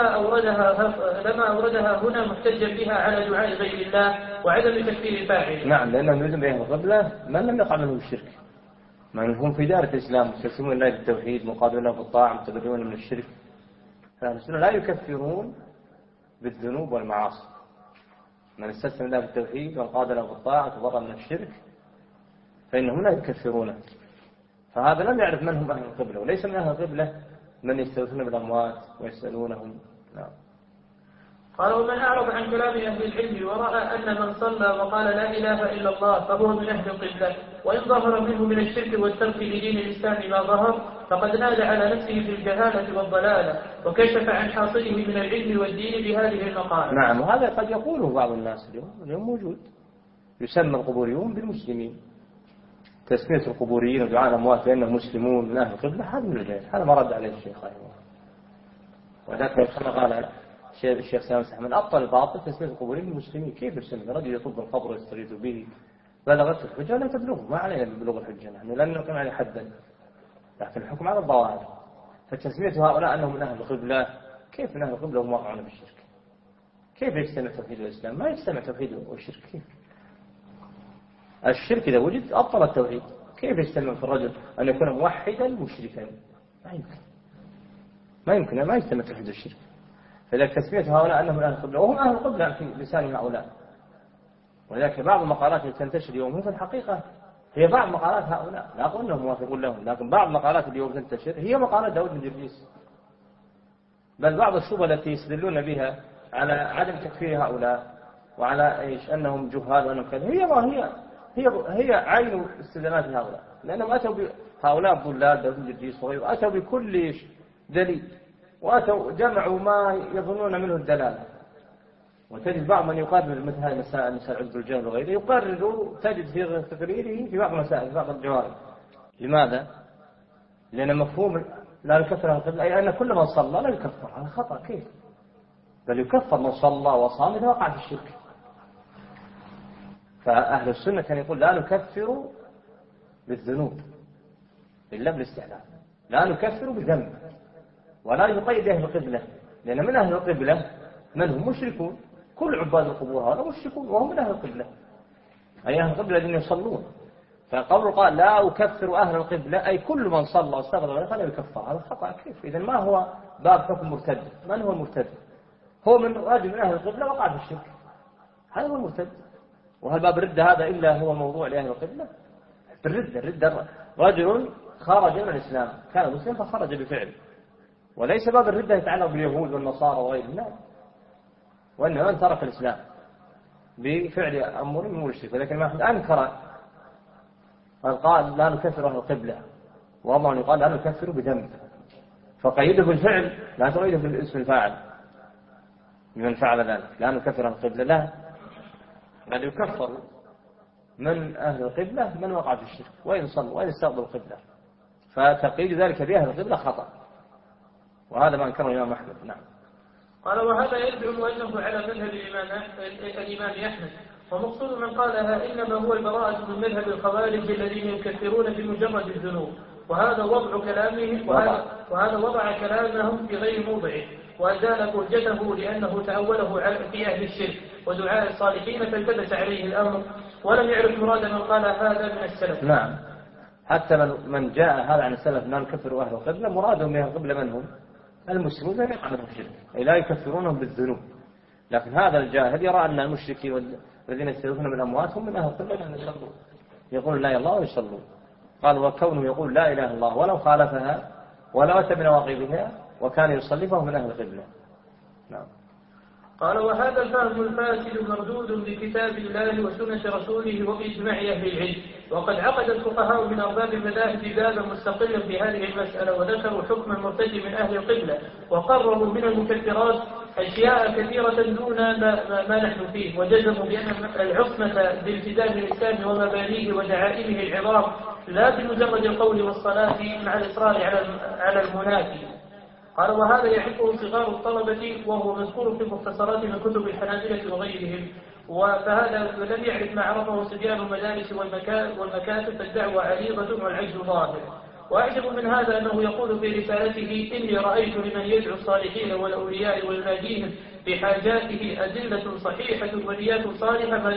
لما أوردها هنا محتجا بها على دعاء غير الله وعدم تكفير الفاعل. نعم، لأنهم يريدون بأهل القبلة من لم يقع منهم الشرك، من هم في دار الإسلام مستسلمون لله بالتوحيد مقابلون بالطاعة متبرئون من الشرك، فأهل السنة لا يكفرون بالذنوب والمعاصي. من استسلم له بالتوحيد وانقاد له بالطاعة وتبرأ من الشرك فإنهم لا يكفرونه. فهذا لم يعرف من هم أهل القبلة، وليس من أهل القبلة من يستغيثون بالأموات ويسألونهم. نعم. قال ومن أعرض عن كلام أهل العلم ورأى أن من صلى وقال لا إله إلا الله فهو من أهل القبلة، وإن ظهر منه من الشرك والترك لدين الإسلام ما ظهر فقد نال على نفسه في الجهالة والضلالة وكشف عن حاصله من العلم والدين بهذه المقالة. نعم، وهذا قد يقوله بعض الناس اليوم موجود، يسمى القبوريون بالمسلمين، تسمية القبوريين ودعاء الأموات بأنهم مسلمون من أهل القبلة، هذا من الجهل، هذا ما رد عليه الشيخ رحمه الله. وذلك كما قال الشيخ سامح من أبطل الباطل تسمية القبوريين بالمسلمين. كيف يسمى رجل يطب القبر ويستغيث به بلغت الحجة لا تبلغه، ما علينا ببلوغ الحجة، نحن لن نقيم عليه حدا، لكن الحكم على الظواهر. فتسمية هؤلاء أنهم من أهل القبلة، كيف من أهل القبلة وهم واقعون بالشرك؟ كيف يجتمع توحيد الإسلام؟ ما يجتمع توحيد والشرك. كيف الشرك إذا وجد أبطل التوحيد؟ كيف يجتمع في الرجل أن يكون موحدا مشركا؟ ما يمكن ما يجتمع توحيد الشرك. فلذلك تسمية هؤلاء أنهم من أهل القبلة وهم أهل القبلة في لسان هؤلاء. ولذلك بعض المقالات التي تنتشر اليوم هي في الحقيقة هي بعض مقالات هؤلاء، لا أقول أنهم موافقون لهم، لكن بعض المقالات اليوم تنتشر هي مقالات داود بن جرجيس، بل بعض الشبهة التي يستدلون بها على عدم تكفير هؤلاء وعلى إيش أنهم جهال وأنهم كذا هي عين استدلالات هؤلاء، لأنهم أتوا بهؤلاء الضلال داود بن جرجيس وغيره أتوا بكل دليل وأتوا جمعوا ما يظنون منه الدلالة. وتجد بعض من يقرر مثل هذه المسائل مثل عذر الجهل وغيره يقرر تجد في تقريره في بعض المسائل في بعض الجوانب. لماذا؟ لأن مفهوم لا يكفر عن القبلة أي أن كل من صلى لا يكفر، هذا خطأ. كيف؟ بل يكفر من صلى وصام إذا وقع في الشرك. فأهل السنة كان يقول لا نكفر بالذنوب إلا بالاستحلال، لا نكفر بذنب، ولا يقيد أهل القبلة، لأن من أهل القبلة من هم مشركون، كل عباد القبور هؤلاء مشركون وهم من أهل القبلة، أي أهل القبلة الذين يصلون. فقول قال لا أكفر أهل القبلة أي كل من صلى واستغفر فلا يكفر، هذا خطأ. كيف؟ إذن ما هو باب حكم مرتد؟ من هو المرتد؟ هو من رجل من أهل القبلة وقع في الشرك، هذا هو المرتد. وهل باب الردة هذا إلا هو موضوع لأهل القبلة؟ الردة رجل خرج من الإسلام كان مسلم فخرج بفعل، وليس باب الردة يتعلق باليهود والنصارى وغيرهم، لا، وإنما من ترك الإسلام بفعل أمر من الشرك. ولكن ما أحد أنكر قال لا نكفر أهل القبلة، والله يقال لا نكفر بذنب، فقيده بالفعل لا تقيده بالاسم الفاعل من فعل ذلك. لا نكفر أهل القبلة لا، بل يكفر من أهل القبلة من وقع في الشرك وإن صلى وإن استغفر القبلة، فتقييد ذلك بأهل القبلة خطأ، وهذا ما أنكره الإمام أحمد. نعم. قال وهذا يدعو أنه على مذهب الإمام أحمد، ومقصود من قالها إنما هو البراءة من مذهب الخوارج الذين يكفرون بمجرد الذنوب، وهذا وضع كلامهم وهذا وضع كلامهم في غير موضعه، وأزال بهجته لأنه تأوله في أهل الشرك ودعاء الصالحين فالتبس عليه الأمر ولم يعرف مراد من قال هذا من السلف. نعم، حتى من جاء هذا عن السلف لا نكفر أهل القبلة، مرادهم من أهل القبلة من هم؟ المسلمون لا يعلمون الشرك، أي لا يكفرونهم بالذنوب. لكن هذا الجاهل يرى أن المشركين الذين يستغيثون من الأموات هم من أهل القبلة لأن يصلون، يقول لا إله إلا الله ويصلون. قال وكونه يقول لا إله إلا الله ولو خالفها ولو أتى بنواقضها وكان يصلي فهو من أهل القبلة. نعم. قال وهذا الفهم الفاسد مردود بكتاب الله وسنة رسوله وبإجماع أهل العلم. وقد عقد الفقهاء من أرباب المذاهب بابا مستقلا في هذه المسألة وذكروا حكم المرتد من أهل القبلة وقرروا من المكفرات أشياء كثيرة دون ما نحن فيه، وجزموا بأن العصمة بالتزام الإسلام ومبانيه ودعائمه العظام لا بمجرد القول والصلاة مع الإصرار على المنافي. قال وهذا يعرفه صغار الطلبة وهو مذكور في مختصرات من كتب الحنابلة وغيرهم، فهذا الذي يعرف ما عرفه صبيان المدارس والمكاتب فالدعوة عريضة والعجز ظاهر. وأعجب من هذا أنه يقول في رسالته إني رأيت لمن يدعو الصالحين والأولياء ويناديهم بحاجاته أدلة صحيحة ونيات صالحة ما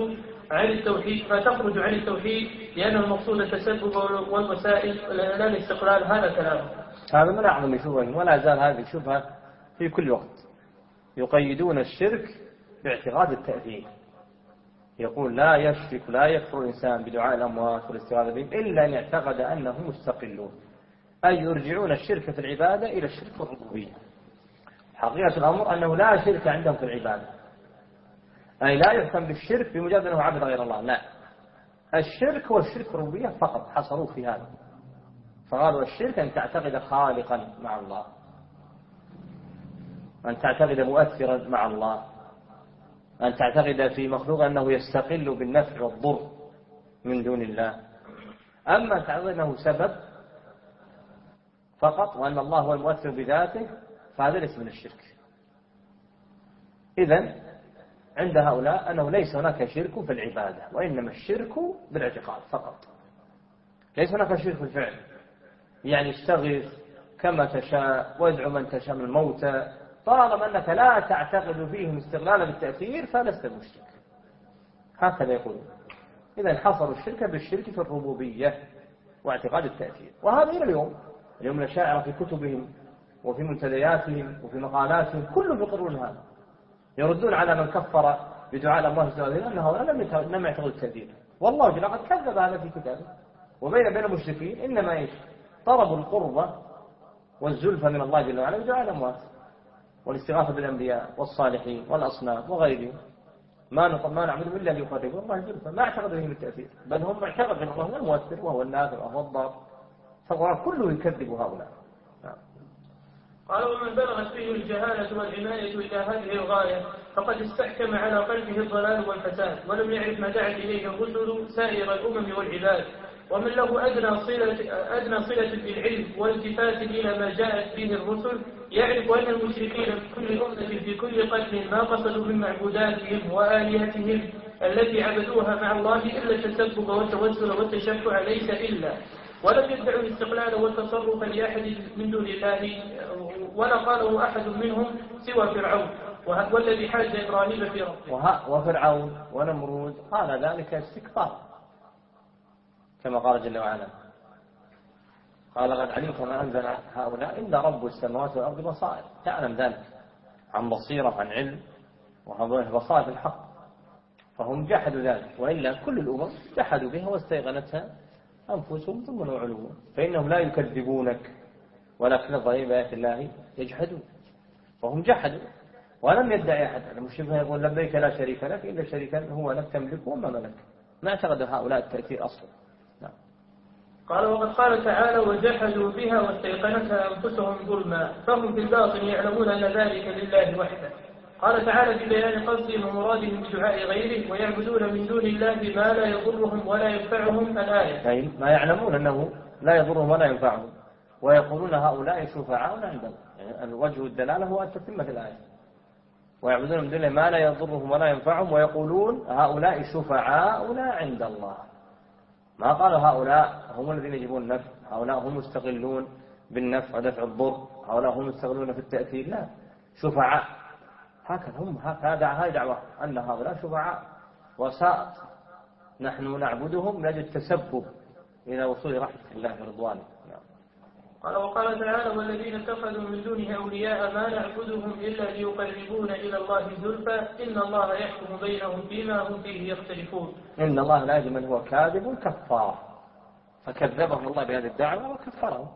تخرج عن التوحيد لأن المقصود التسبب والوسائل لا الاستقلال. هذا كلامه. هذا من أعظم الشبهة ولا زال هذه الشبهة في كل وقت. يقيدون الشرك باعتقاد التأثير، يقول لا يشرك لا يكفر الإنسان بدعاء الأموات والاستغاثة بهم إلا أن يعتقد أنهم مستقلون، أي يرجعون الشرك في العبادة إلى الشرك في الربوبية. حقيقة الأمر أنه لا شرك عندهم في العبادة، أي لا يحكم بالشرك بمجرد أنه عبد غير الله، لا، الشرك هو الشرك في الربوبية فقط، حصروا في هذا. فقالوا الشرك أن تعتقد خالقا مع الله، أن تعتقد مؤثرا مع الله، أن تعتقد في مخلوق أنه يستقل بالنفع والضر من دون الله. أما أن تعتقد أنه سبب فقط وأن الله هو المؤثر بذاته فهذا ليس من الشرك. إذن عند هؤلاء أنه ليس هناك شرك في العبادة وإنما الشرك بالاعتقاد فقط، ليس هناك شرك في الفعل، يعني استغيث كما تشاء وادعو من تشاء من الموتى، طالما أنك لا تعتقد فيهم استغلالا بالتأثير فلست مشرك. هكذا يقولون. إذن حصروا الشرك بالشرك في الربوبية واعتقاد التأثير. وهذا إلى اليوم الأشاعرة في كتبهم وفي منتدياتهم وفي مقالاتهم كلهم يقرون هذا، يردون على من كفر بدعاء الأموات أن هؤلاء لم يعتقدوا التأثير. والله جل وعلا كذب هذا في كتابه. وبين المشركين إنما إيش؟ طلبوا القربة والزلفى من الله جل وعلا بدعاء الأموات والاستغاثة بالأنبياء والصالحين والأصنام وغيرهم، ما نعبدهم إلا ليقربوا الله زلفى، ما اعتقدوا بهم التأثير، بل هم اعتقدوا أن الله هو المؤثر وهو النافع وهو الضار. فالقرآن كله يكذب هؤلاء. قال ومن بلغت فيه الجهالة والعناية إلى هذه الغاية فقد استحكم على قلبه الضلال والفساد ولم يعرف ما دعت إليه الرسل سائر الأمم والعباد. ومن له أدنى صلة بالعلم والتفات إلى ما جاءت به الرسل يعرف أن المشركين في كل أمة في كل قتل ما قصدوا من معبوداتهم وآلهتهم التي عبدوها مع الله إلا التسبب والتوسل والتشفع ليس إلا، ولم يدعوا الاستقلال والتصرف لأحد من دون الله ولا قاله أحد منهم سوى فرعون والذي حاج إبراهيم في ربه. وفرعون ونمرود قال ذلك استكبار كما قال جل وعلا، قال قد علمت ما أنزل هؤلاء إلا رب السماوات والأرض بصائر، تعلم ذلك عن بصيرة عن علم وهذه بصائر الحق، فهم جحدوا ذلك، وإلا كل الأمم جحدوا بها واستيقنتها أنفسهم ثم علوا، فإنهم لا يكذبونك ولكن الظالمين بآيات الله يجحدون، فهم جحدوا ولم يدعي أحد. المشرك يقول لبيك لا شريك لك إلا شريكا هو لك تملكه وما ملك، ما اعتقد هؤلاء التأثير أصلا. نعم. قال وقد قال تعالى وجحدوا بها واستيقنتها أنفسهم ظلما فهم في الباطن يعلمون أن ذلك لله وحده. قال تعالى في بيان قصدهم ومرادهم بدعاء غيره ويعبدون من دون الله ما لا يضرهم ولا ينفعهم الآية، أي ما يعلمون أنه لا يضرهم ولا ينفعهم ويقولون هؤلاء شفعاؤنا عندنا، يعني الوجه الدلالة هو أن تتمة الآية، ويعبدون من دون الله ما لا يضرهم ولا ينفعهم ويقولون هؤلاء شفعاؤنا عند الله، ما قالوا هؤلاء هم الذين يجيبون النفع، هؤلاء هم مستغلون بالنفع ودفع الضر، هؤلاء هم مستغلون في التأثير، لا، شفعاء. هكذا هم، هذه دعوة أن هؤلاء شفعاء وسائط، نحن نعبدهم لأجل التسبب إلى وصول رحمة الله ورضوانه. قال وقال تعالى والذين اتخذوا من دونه أولياء ما نعبدهم إلا ليقربونا إلى الله زلفى إن الله يحكم بينهم فيما هم فيه يختلفون. إن الله لا يجزي من هو كاذب كفار، فكذبهم الله بهذه الدعوة وكفرهم،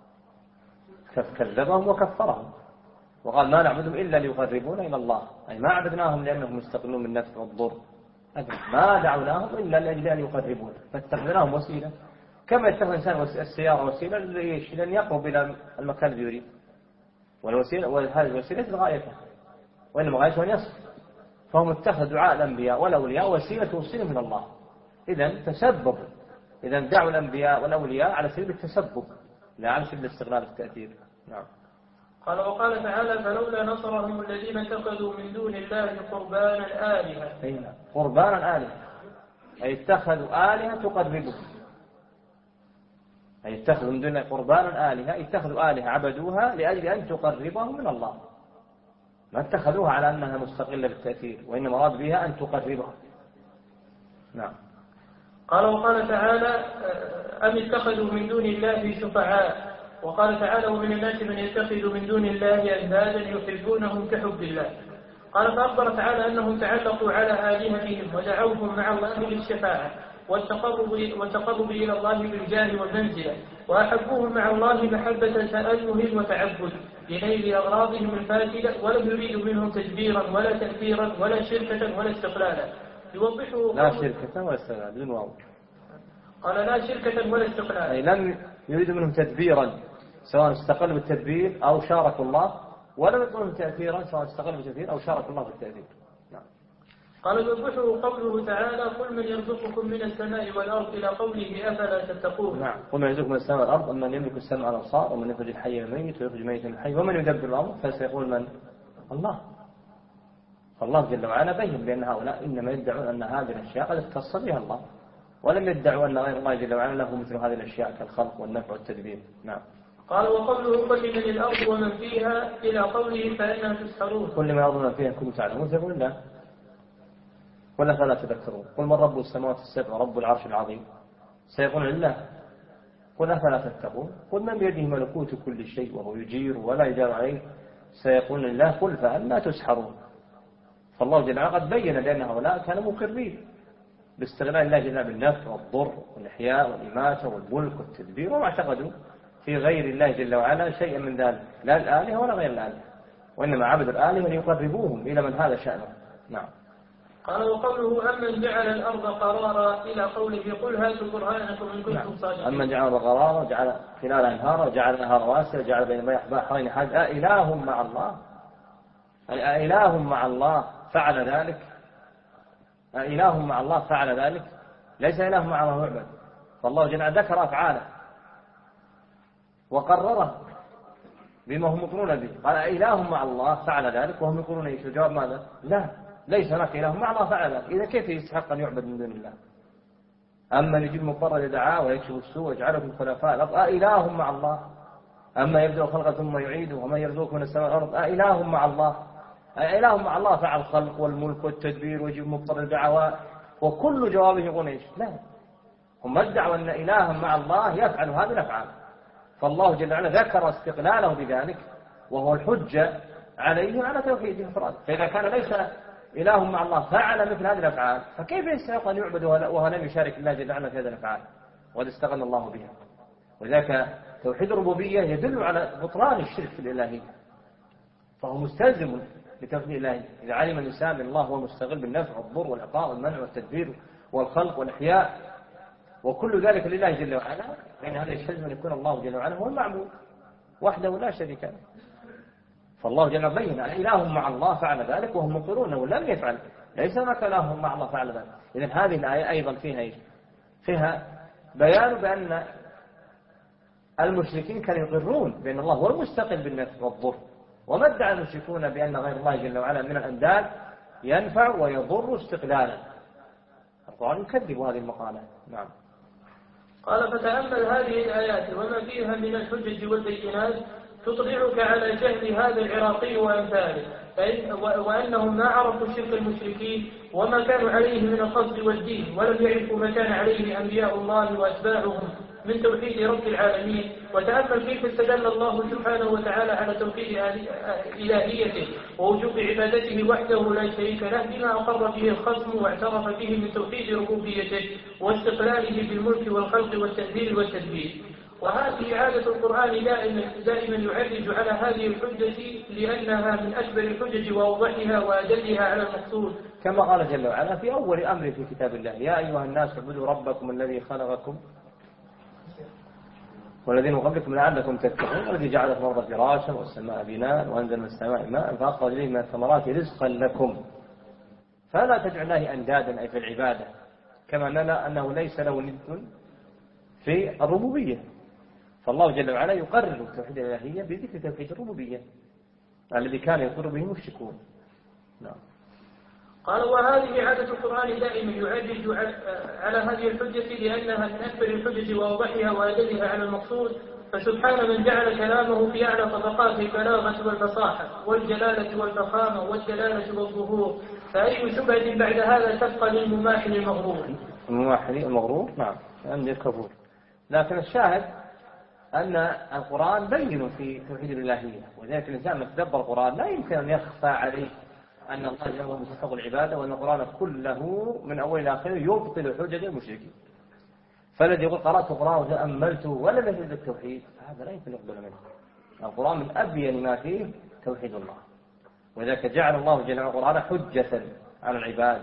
كذبهم وكفرهم، وقال ما نعبدهم إلا ليقربونا إلى الله، أي ما عبدناهم لأنهم مستقلون من النفع والضر، ما دعوناهم إلا لأجل أن يقربونا، فاتخذناهم وسيلة، كما يتخذ الإنسان السيارة وسيلة لأن يقرب إلى المكان الذي يريد، والوسيلة وهذه الوسيلة غايته، وإنما غايته أن يصل، فهم اتخذوا دعاء الأنبياء والأولياء وسيلة توصلهم من الله، إذن تسببوا، إذن دعوا الأنبياء والأولياء على سبيل التسبب لا على سبيل الاستغلال التأثير. نعم. قال وقال تعالى فلولا نصرهم الذين اتخذوا من دون الله قربانا آلهة. قربانا آلهة أي اتخذوا آلهة تقربهم، أي اتخذوا من دون قربانا آلهة، اتخذوا آلهة عبدوها لأجل أن تقربهم من الله، ما اتخذوها على أنها مستقلة بالتأثير، وإنما مراد بها أن تقربهم. نعم. قال وقال تعالى أم اتخذوا من دون الله شفعاء. وقال تعالى ومن الناس من يتخذ من دون الله أندادا يحبونهم كحب الله. قال فأخبر تعالى أنهم تعلقوا على آلهتهم ودعوهم مع الله للشفاعة والتقرب إلى الله بالجاه والمنزلة، وأحبوهم مع الله محبة تأله وتعبد لنيل أغراضهم الفاسدة، ولم يريدوا منهم تجبيرا ولا تأثيرا ولا شركة ولا استقلالا. يوضحه لا شركة ولا استقلالا بدون واو. قال لا شركة ولا استقلالا، أي لم يريدوا منهم تدبيرا سواء استقلوا بالتدبير أو شاركوا الله، ولم يكن منهم تأثيرا سواء استقلوا بالتأثير أو شاركوا الله بالتأثير. نعم. قال يوضحه قوله تعالى قل من يرزقكم من السماء والأرض إلى قوله أفلا تتقون. نعم. قل من يرزقكم من السماء والأرض أمن يملك السمع والأبصار ومن يخرج الحي من الميت ويخرج الميت من الحي ومن يدبر الأمر، فسيقول من؟ الله. فالله جل وعلا بين بأن هؤلاء إنما يدعون أن هذه الأشياء قد اختص بها الله، ولم يدعوا أن غير الله جل وعلا له مثل هذه الأشياء كالخلق والنفع والتدبير. نعم. قال وقوله قل من الأرض ومن فيها إلى قوله فإنها تسحرون. كل ما يظن فيها كنتم تعلمون سيقول الله ولا فلا تذكرون. قل من رب السماوات السبع ورب العرش العظيم سيقول الله. قل أفلا تتقون. قل من بيده ملكوت كل شيء وهو يجير ولا يجار عليه سيقول الله. قل فأنا تسحرون. فالله جل وعلا قد بين بأن هؤلاء كانوا مقرين باستغلال الله جل وعلا بالنفع والضر والإحياء والإماتة والملك والتدبير، وما اعتقدوا في غير الله جل وعلا شيئا من ذلك، لا الآلهة ولا غير الآلهة، وإنما عبد الآلهة ليقربوهم إلى من هذا شأنه. نعم. قال وقوله أمن جعل الأرض قرارا إلى قوله قل هاتوا برهانكم إن كنتم صادقين. أمن جعل الأرض قرارا جعل خلالها أنهارا جعل لها رواسي جعل بين بحرين حاجة إله مع الله، إله مع الله فعل ذلك، إله مع الله فعل ذلك، ليس إله مع الله يعبد. فالله جل وعلا ذكر أفعاله وقرره بما هم يقولون به، قال إله مع الله فعل ذلك وهم يقولون إيش؟ الجواب ماذا؟ لا، ليس هناك إله مع الله فعل ذلك. إذا كيف يستحق أن يعبد من دون الله؟ أما يجيب المضطر يدعاه ويكشف السوء ويجعلكم خلفاء الأرض إله مع الله. أما يبدأ الخلق ثم يعيده وما يرزقكم من السماء والأرض إله مع الله. إله مع الله فعل الخلق والملك والتدبير ويجيب المضطر الدعوات وكل جوابه يقول إيش؟ لا، هم ادعوا أن إلها مع الله يفعل هذه الأفعال. فالله جل وعلا ذكر استقلاله بذلك وهو الحجة عليه على توحيد الإفراد. فإذا كان ليس إله مع الله فعل مثل هذه الأفعال فكيف يستحق أن يعبد وهو لم يشارك الله جل وعلا في هذه الأفعال وقد استغل الله بها؟ وذاك توحيد الربوبية يدل على بطلان الشرك في الإلهية، فهو مستلزم لتوحيد الإلهية. إذا علم الإنسان أن الله هو المستغل بالنفع والضر والعطاء والمنع والتدبير والخلق والإحياء وكل ذلك لله جل وعلا، فإن هذا يستلزم أن يكون الله جل وعلا هو المعبود وحده لا شريك له. فالله جل وعلا بين إله مع الله فعل ذلك وهم مقرون ولم يفعل، ليس هناك إله مع الله فعل ذلك. إذن هذه الآية أيضا فيها إيش؟ فيها بيان بأن المشركين كانوا يقرون بأن الله هو المستقل بالنفع والضر، وما ادعى المشركون بأن غير الله جل وعلا من الأنداد ينفع ويضر استقلالا. القرآن يكذب هذه المقالة. نعم. قال فتأمل هذه الآيات وما فيها من الحجج والبينات تطلعك على جهل هذا العراقي وأمثاله، وأنهم ما عرفوا شرك المشركين وما كانوا عليه من القصد والدين، ولم يعرفوا ما كان عليه أنبياء الله وأتباعهم من توحيد رب العالمين. وتأمل كيف استدل الله سبحانه وتعالى على توحيد إلهيته ووجوب عبادته وحده لا شريك له بما أقر به الخصم واعترف به من توحيد ربوبيته واستقلاله بالملك والخلق والتدبير والتدبير. وهذه عادة القرآن دائما يعرج على هذه الحجة لأنها من أكبر الحجج وأوضحها وأدلها على المقصود، كما قال جل وعلا في أول أمر في كتاب الله: يا أيها الناس اعبدوا ربكم الذي خلقكم والذين من قبلكم لعلكم تتقون والذي جعل الأرض فراشا والسماء بناء وأنزل من السماء ماء فأخرج به من الثمرات رزقا لكم فلا تجعل الله أندادا أي في العبادة، كما أنه ليس له ند في الربوبية. فالله جل وعلا يقرر توحيد الإلهية بذكر توحيد الربوبية الذي كان يقر به المشركون. نعم. قال وهذه عادة القرآن دائما يعرج على هذه الحجة لأنها من أكبر الحجج وأوضحها وأدلها على المقصود. فسبحان من جعل كلامه في أعلى طبقات البلاغة والفصاحة والجلالة والفخامة والدلالة والظهور، فأي شبهة بعد هذا تبقى للمماحل المغرور. المماحل المغرور نعم عند الكفور. لكن الشاهد أن القرآن بين في توحيد الإلهية، وذلك الإنسان من تدبر القرآن لا يمكن أن يخفى عليه أن الله جل وعلا مستحق العبادة، وأن القرآن كله من أول إلى آخره يبطل حجج المشركين. فالذي يقول قرأت القرآن وتأملته ولم يجد التوحيد هذا لا يمكن يقبل منه. القرآن من أبين ما فيه توحيد الله، وذلك جعل الله جل وعلا القرآن حجة على العباد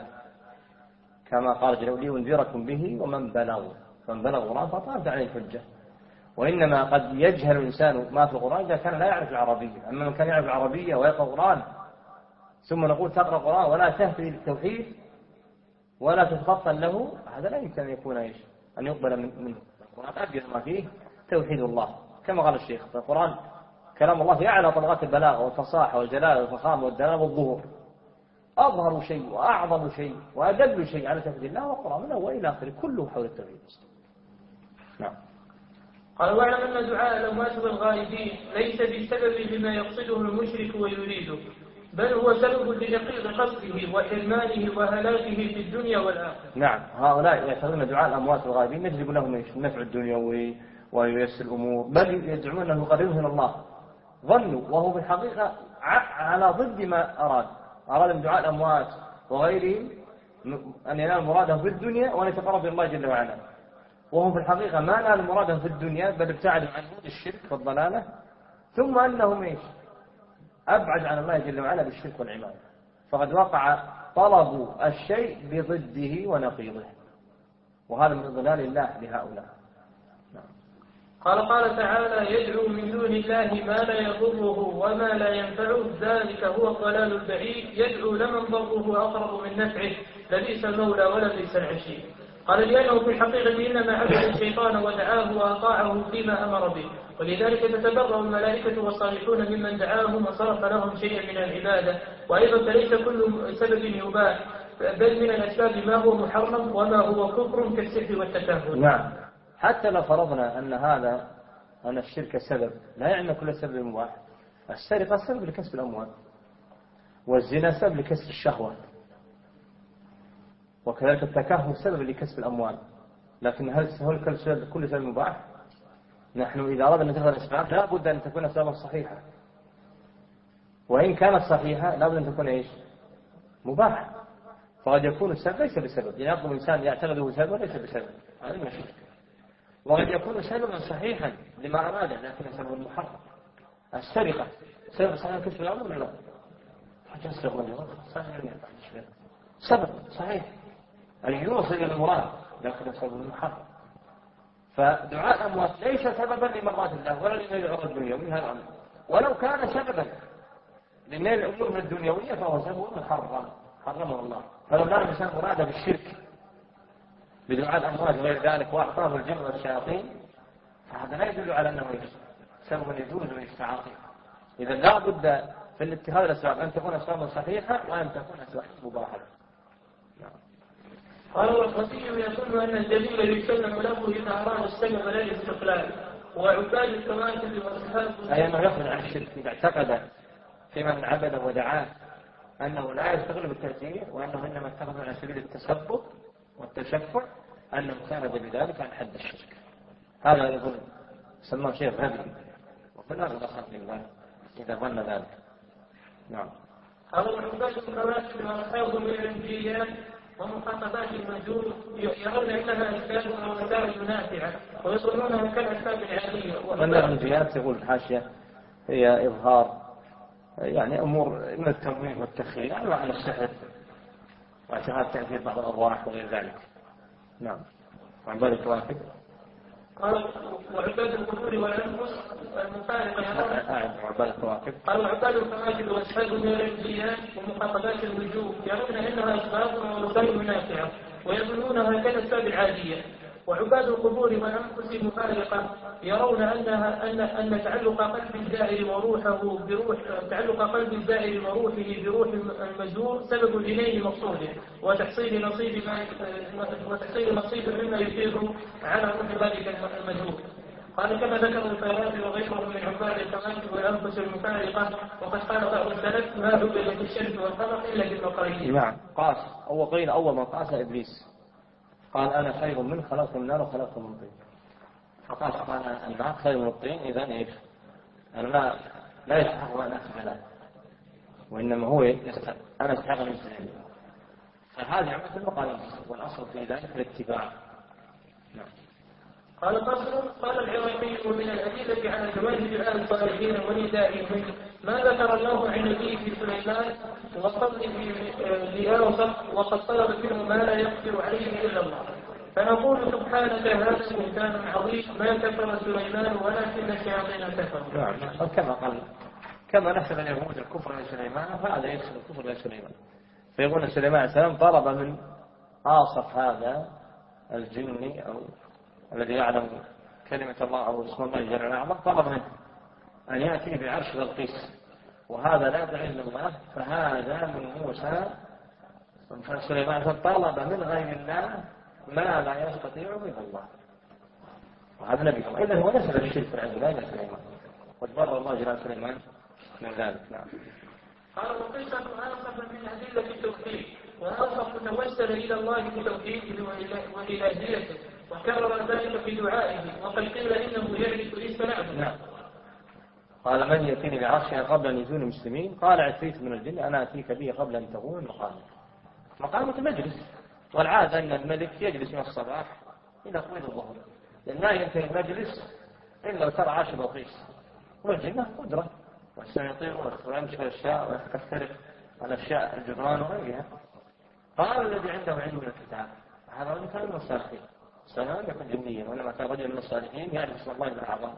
كما قال جل وعلا: لينذركم به ومن بلغ، فمن بلغ القرآن فطالت عليه الحجة. وإنما قد يجهل الإنسان ما في القرآن إذا كان لا يعرف العربية. أما من كان يعرف العربية ويقرأ القرآن ثم نقول تقرأ القرآن ولا تهتدي للتوحيد ولا تتفطن له، هذا لا يمكن أن يكون أن يقبل منه. القرآن أبين ما فيه توحيد الله كما قال الشيخ: القرآن كلام الله في أعلى طبقات البلاغة والفصاحة والجلال والفخامة والدلالة والظهور، أظهر شيء وأعظم شيء وأدل شيء على توحيد الله والقرآن من أول إلى آخره كله حول التوحيد. نعم. قال واعلم أن دعاء الأموات والغائبين ليس بسبب لما يقصده المشرك ويريده، بل هو سبب لنقيض قصده وحرمانه وهلاكه في الدنيا والآخرة. نعم، هؤلاء يعتبرون دعاء الأموات والغائبين يجلب لهم النفع الدنيوي وييسر الأمور، بل يزعمون أنه قريب من الله. ظنوا وهو في الحقيقة على ضد ما أراد من دعاء الأموات وغيرهم أن ينال مراده في الدنيا وأن يتقرب إلى الله جل وعلا، وهم في الحقيقة ما نالوا مراده في الدنيا بل ابتعدوا عن الشرك والضلالة، ثم أنهم أبعد عن الله جل وعلا بالشرك والعبادة، فقد وقع طلب الشيء بضده ونقيضه، وهذا من ضلال الله لهؤلاء. قال تعالى: يدعو من دون الله ما لا يضره وما لا ينفعه ذلك هو الضلال البعيد، يدعو لمن ضره أقرب من نفعه لبئس المولى ولبئس العشير. قال لأنه في الحقيقة إنما عبد الشيطان ودعاه وأطاعه فيما أمر به، ولذلك تتبرأ الملائكة والصالحون ممن دعاهم وصرف لهم شيئا من العبادة. وأيضا فليس كل سبب يباح، بل من الأسباب ما هو محرم وما هو كفر كالسحر والتكهن. نعم، حتى لو فرضنا أن الشرك سبب، لا يعني كل سبب مباح. السرقة سبب لكسب الأموال، والزنا سبب لكسب الشهوات، وكذلك التكهن سبب لكسب الأموال. لكن هل كل سبب مباح؟ نحن إذا أردنا أن نتخذ الأسباب لا بد أن تكون أسبابا صحيحة، وإن كانت صحيحة لا بد أن تكون مباحة. فقد يكون السبب ليس بسبب، يعني يطلب الإنسان يعتقده سبب وليس بسبب، هذا ما شك. وقد يكون سببا صحيحا لما أراده لكن سبب محرم. السرقة سبب صحيح كسب الأموال ولا لا؟ سبب صحيح أن يوصل إلى المراد لكن سبب محرم. فدعاء الأموات ليس سببا لمرضات الله ولا لنيل الأمور الدنيوية، هذا أمر. ولو كان سببا لنيل الأمور الدنيوية فهو سبب محرم حرمه الله. فلو كان الإنسان مراده بالشرك بدعاء الأموات وغير ذلك وأعطاه الجن والشياطين فهذا لا يدل على أنه سبب يجوز للتعاطي. إذا لا بد في الاتخاذ الأسباب أن تكون أسبابا صحيحة وأن تكون أسباب مباحة. قال والخفي يظن أن الدليل يسلم له إذا أراد السلم لا الاستقلال، وعباد الكواكب وأصحاب أي أنه يخرج عن الشرك إذا اعتقد في من عبد ودعاه أنه لا يستغل بالتأثير وأنه إنما اتخذ على سبيل التسبب والتشفع أنه خرج بذلك عن حد الشرك. هذا يظن سماه شيء غبي، وكل هذا دخل لله إذا ظن ذلك. نعم. قال وعباد الكواكب وأصحاب من الإنجيليات ومخاطبات المجهول يرون أنها أسباب أو وسائل نافعة ويصلونها كالأسباب العادية. وأن الإنجيليات يقول الحاشية هي إظهار يعني أمور من التمويه والتخيل يعني عن السحر واعتقاد تأثير بعض الأرواح وغير ذلك. نعم. وعباد الكواكب قال وعباد القبور والأنفس المفارقة وعباد الكواكب قال وعباد الكواكب وأصحاب النيرلجيات ومخاطبات الوجوه يرون أنها أسباب ووسائل نافعة ويظنونها كالأسباب العادية. وعباد القبور والأنفس المفارقة يرون أن تعلق قلب الزائر وروحه بروح المزور سبب لنيل مقصوده وتحصيل نصيب مما يفيض على روح ذلك المزور. قال كما ذكر الفارابي وغيره من عباد الكواكب والأنفس المفارقة، وقد قال بعض السلف ما عبد بالشرك والقمر إلا بالمقاييس. نعم. قاس أول ما قاس إبليس قال أنا خير منه خلقت من نار وخلقت من طين، فقال النار خير من الطين إذن إيش؟ الماء لا يستحق أن أكمله وإنما هو أنا أستحق أن أستحق. فهذه عمة المقاييس والأصل في ذلك الاتباع. نعم. قال العراقي ومن الأدلة على جواز دعاء الصالحين وندائهم ما ذكر الله عن نبيه سليمان وفضله لآخر وقد طلب منه ما لا يقدر عليه إلا الله، فنقول سبحانك هذا بهتان عظيم ما كفر سليمان ولكن الشياطين كفروا. نعم. كما نسب اليهود الكفر لسليمان فهذا يكسب الكفر لسليمان، فيقول سليمان عليه السلام طلب من آصف هذا الجني أو الذي يعلم كلمة الله أو اسم الله جل وعلا طلب منه أن يأتي بعرش بلقيس، وهذا لا يدعي إلا الله، فهذا من موسى. فسليمان طلب من غير الله ما لا يستطيع به الله، وهذا نبي الله. إذن هو نسب الشرك عند الله إلى سليمان، وتبرر الله جل سليمان من ذلك. نعم. قال وقصة آصف من أدلة التوحيد، وآصف توسل إلى الله بتوحيده وإلهيته وكرر ذلك في دعائه، وقد قيل إنه يعرف اسم نعبد. نعم. قال من يأتيني بعرشها قبل أن يزول المسلمين؟ قال عفريت من الجن أنا أتيك به قبل أن تقوم مقامة مجلس، والعادة أن الملك يجلس من الصباح إلى قبيل الظهر، لأن لا ينتهي المجلس إلا ترى عرش بلقيس، والجنة قدرة والسيطير ويمشي في الأشياء ويختلف على أشياء الجدران وغيرها. قال الذي عنده علم من الكتاب هذا رجل كان من الصالحين، سلام يكون جنيا، وإنما كان رجل من الصالحين يعرف اسم الله بالأعظم،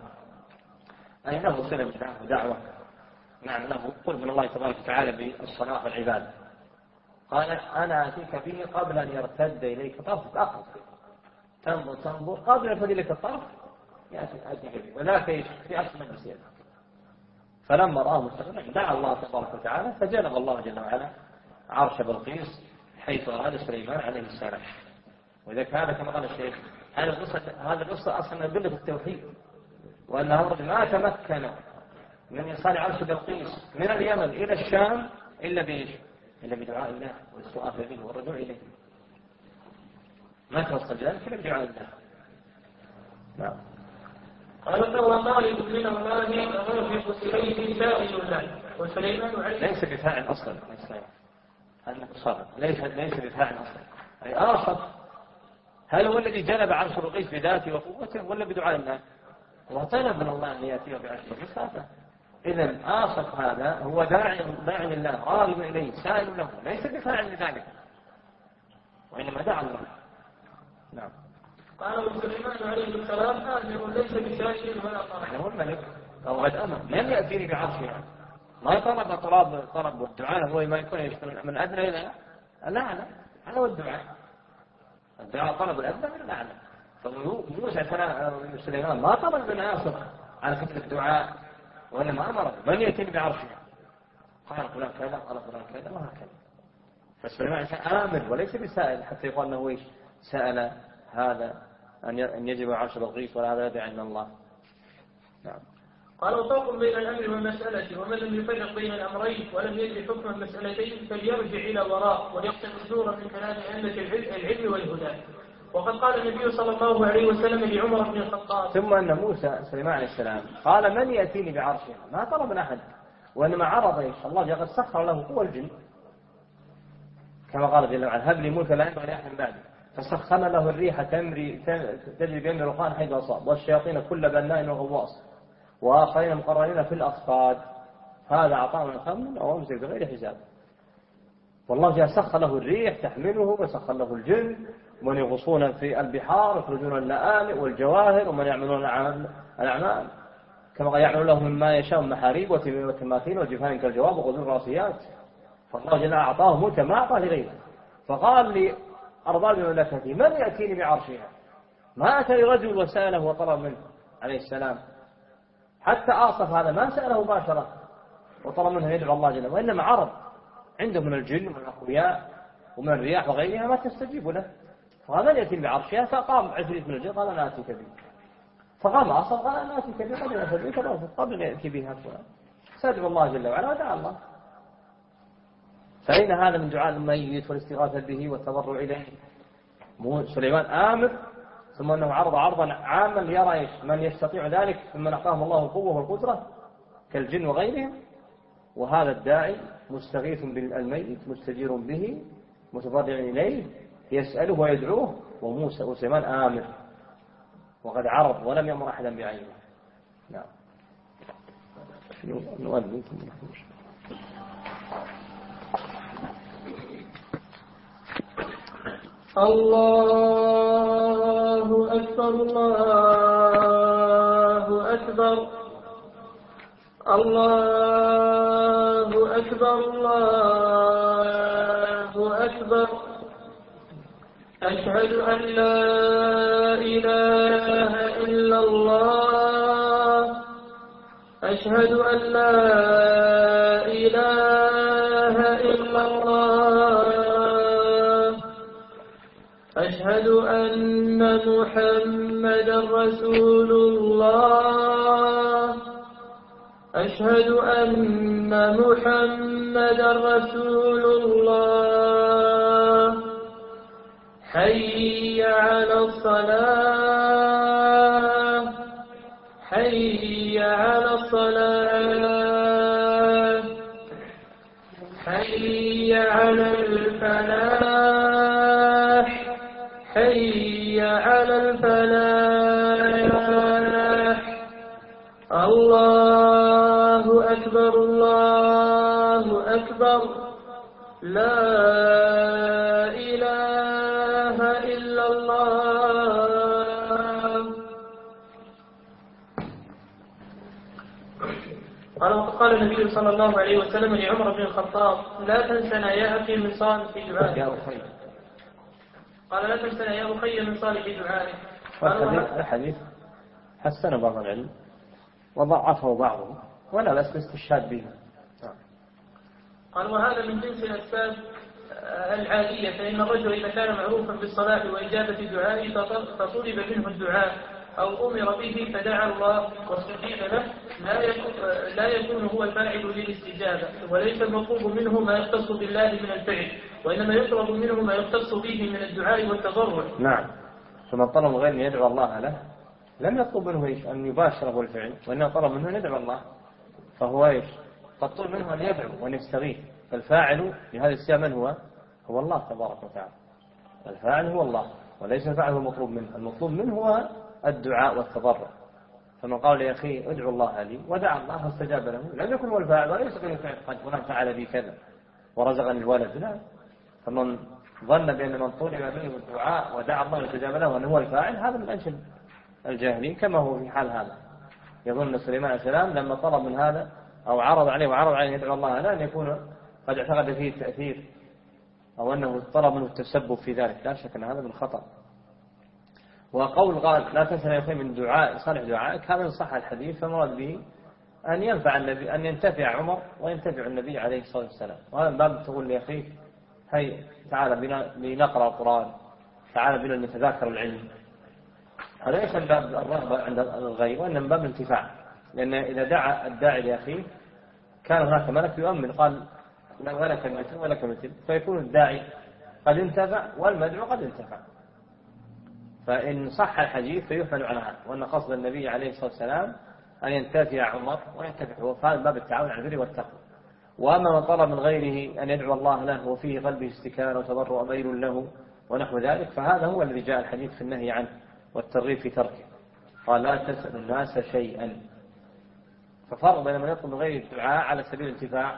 أي له صلة بالله ودعوة. نعم له قرب من الله تبارك وتعالى بالصلاة والعبادة. قال أنا أتيك به قبل أن يرتد إليك طرف آخر، تنظر قبل أن يرتد إليك الطرف يأتيك به، وذاك في أصل المجلس. فلما رآه مستقبلا دعا الله تبارك وتعالى فجلب الله جل وعلا عرش بلقيس حيث أراد سليمان عليه السلام. وإذا كان كما قال الشيخ هذا القصة أصلا من أدلة التوحيد، وأن الرجل ما تمكن من إيصال عرش بلقيس من اليمن إلى الشام إلا بدعاء الله والسؤال به والرجوع إليه، ما توصل ذلك إلا بدعاء الله. نعم. قال فهو طالب من الله رافق إليه سائل الله، وسليمان عليه ليس بفاعل أصلا، ليس بفاعل أصلا، أي آصف. هل هو الذي جلب عرش بلقيس بذاته وقوته ولا بدعاء الله؟ وطلب من الله أن يأتيه بعرش بلقيس هذا. إذن آصف هذا هو داعي لله راغب إليه سائل له، ليس بفاعل لذلك وإنما دعا الله. نعم. قال سليمان عليه السلام آمر ليس بشاكر ولا طاعن. هو الملك أو قد أمر لم يأتيني بعرشه، ما طلب والدعاء هو ما يكون من أدنى إلى الأعلى، هذا هو الدعاء طلب الأدنى من الأعلى. فموسى سليمان ما طلب من آصف على فكرة الدعاء، وإنما أمر من يأتيني بعرشه، قال فلان كذا قال فلان كذا وهكذا. فسليمان آمر وليس بسائل حتى يقال أنه إيش سأل هذا أن يجب عرش بلقيس ولا هذا يدعي عند الله. نعم. قال وفرق بين الأمر والمسألة، ومن لم يفرق بين الأمرين ولم يجد حكم المسألتين فليرجع إلى وراء وليقتل الزور من كلام أئمة العلم والهدى. وقد قال النبي صلى الله عليه وسلم لعمر بن الخطاب ثم أن موسى سليمان عليه السلام قال من يأتيني بعرشها، ما طلب من أحد، وإنما عرض إيش الله قد سخر له قوى الجن كما قال جل وعلا هب لي ملكا لا ينبغي لأحد بعدي، فسخرنا له الريح تجري بأمر رخاء حيث أصاب والشياطين كل بناء وغواص وآخرين مقرنين في الأصفاد هذا عطاء خمن أو أمسك بغير حساب. والله جاء سخر له الريح تحمله وسخر له الجن ومن يغصون في البحار يخرجون اللآلئ والجواهر ومن يعملون الأعمال كما يعمل لهم مما يشاء من محاريب وتماثيل وجفان كالجواب وقدور راسيات. فالله جل أعطاه ملكا ما أعطاه لغيره. فقال لأرباب مملكته من يأتيني بعرشها، ما أتى لرجل وسأله وطلب منه عليه السلام، حتى آصف هذا ما سأله مباشرة وطلب منه يدعو الله جل، وإنما عرض عنده من الجن ومن الأقوياء ومن الرياح وغيرها ما تستجيب له. فهذا يأتي بعرشها فقام عفريت من الجن قال أنا آتيك به، فقام أصف قال أنا آتيك به قبل أن يأتي بها سأدعو الله جل وعلا ودعا الله. فأين هذا من دعاء الميت والاستغاثة به والتضرع إليه؟ سليمان آمر ثم أنه عرض عرضا عاما ليرى من يستطيع ذلك ممن أعطاهم الله القوة والقدرة كالجن وغيرهم، وهذا الداعي مستغيث بالميت مستجير به متضرع إليه يسأله ويدعوه، وموسى وسليمان آمر وقد عرض ولم يأمر أحدا بعينه. نعم. الله أكبر الله أكبر الله أكبر الله أكبر أشهد أن لا إله إلا الله أشهد أن لا إله إلا الله أشهد أن محمدا رسول الله أشهد أن محمدا رسول الله حي على الصلاة حي على الصلاة حي على الفلاح حي على الفلاح الله أكبر الله أكبر لا إله إلا الله. قال النبي صلى الله عليه وسلم لعمر بن الخطاب لا تنسنا يا أخي من صالح دعائك. قال لا تنسنا يا أخي من صالح دعائك. الحديث حسن بعض العلم وضعفه بعضهم ولا بس باستشهاد به. قال وهذا من جنس الأسباب العادية، فإن الرجل إذا كان معروفا بالصلاة وإجابة دعائه فطلب منه الدعاء أو أمر به فدعا الله واستجيب له لا يكون هو الفاعل للاستجابة، وليس المطلوب منه ما يختص بالله من الفعل، وإنما يطلب منه ما يختص به من الدعاء والتضرع. نعم. ثم طلب غير أن يدعو الله له لم يطلب منه إيش أن يباشره الفعل، وإنما طلب منه أن يدعو الله، فهو إيش فطلب منه أن يدعو وأن يستغيث. فالفاعل لهذا السياق من هو الله تبارك وتعالى. الفاعل هو الله وليس الفاعل هو المطلوب منه، المطلوب منه هو الدعاء والتضرع. فمن قال يا أخي ادعو الله لي ودعا الله فاستجاب له لم يكن هو الفاعل وليس كالفعل قد فلان فعل بي كذا ورزقني الولد، لا. فمن ظن بأن من طلب منه الدعاء ودعا الله واستجاب له أنه هو الفاعل هذا من أنشد الجاهلين، كما هو في حال هذا. يظن سليمان عليه السلام لما طلب من هذا أو عرض عليه يدعو الله لا أن يكون قد اعتقد فيه التأثير أو أنه طلب منه التسبب في ذلك، لا شك أن هذا من خطأ. وقول قال لا تنسى يا أخي من دعاء صالح دعائك، هذا من صح الحديث، فمراد به أن ينفع النبي، أن ينتفع عمر وينتفع النبي عليه الصلاة والسلام. وهذا من باب تقول لأخيك هي تعال بنا لنقرأ القرآن، تعال بنا نتذاكر العلم. هذا ليس من باب الرغبة عند الغير، وإنما من باب الانتفاع. لأن إذا دعا الداعي لأخيه كان هناك ملك يؤمن قال ولك مثل ولك مثل، فيكون الداعي قد انتفع والمدعو قد انتفع. فإن صح الحديث فيحمل على هذا، وأن قصد النبي عليه الصلاة والسلام أن ينتفع عمر وينتفع هو، فهذا باب التعاون على البر والتقوى. وأما من طلب من غيره أن يدعو الله له وفيه قلبه استكانة وتضرع وميل له ونحو ذلك، فهذا هو الذي جاء الحديث في النهي عنه والترغيب في تركه. قال لا تسأل الناس شيئا. ففرق بين من يطلب من غير الدعاء على سبيل الانتفاع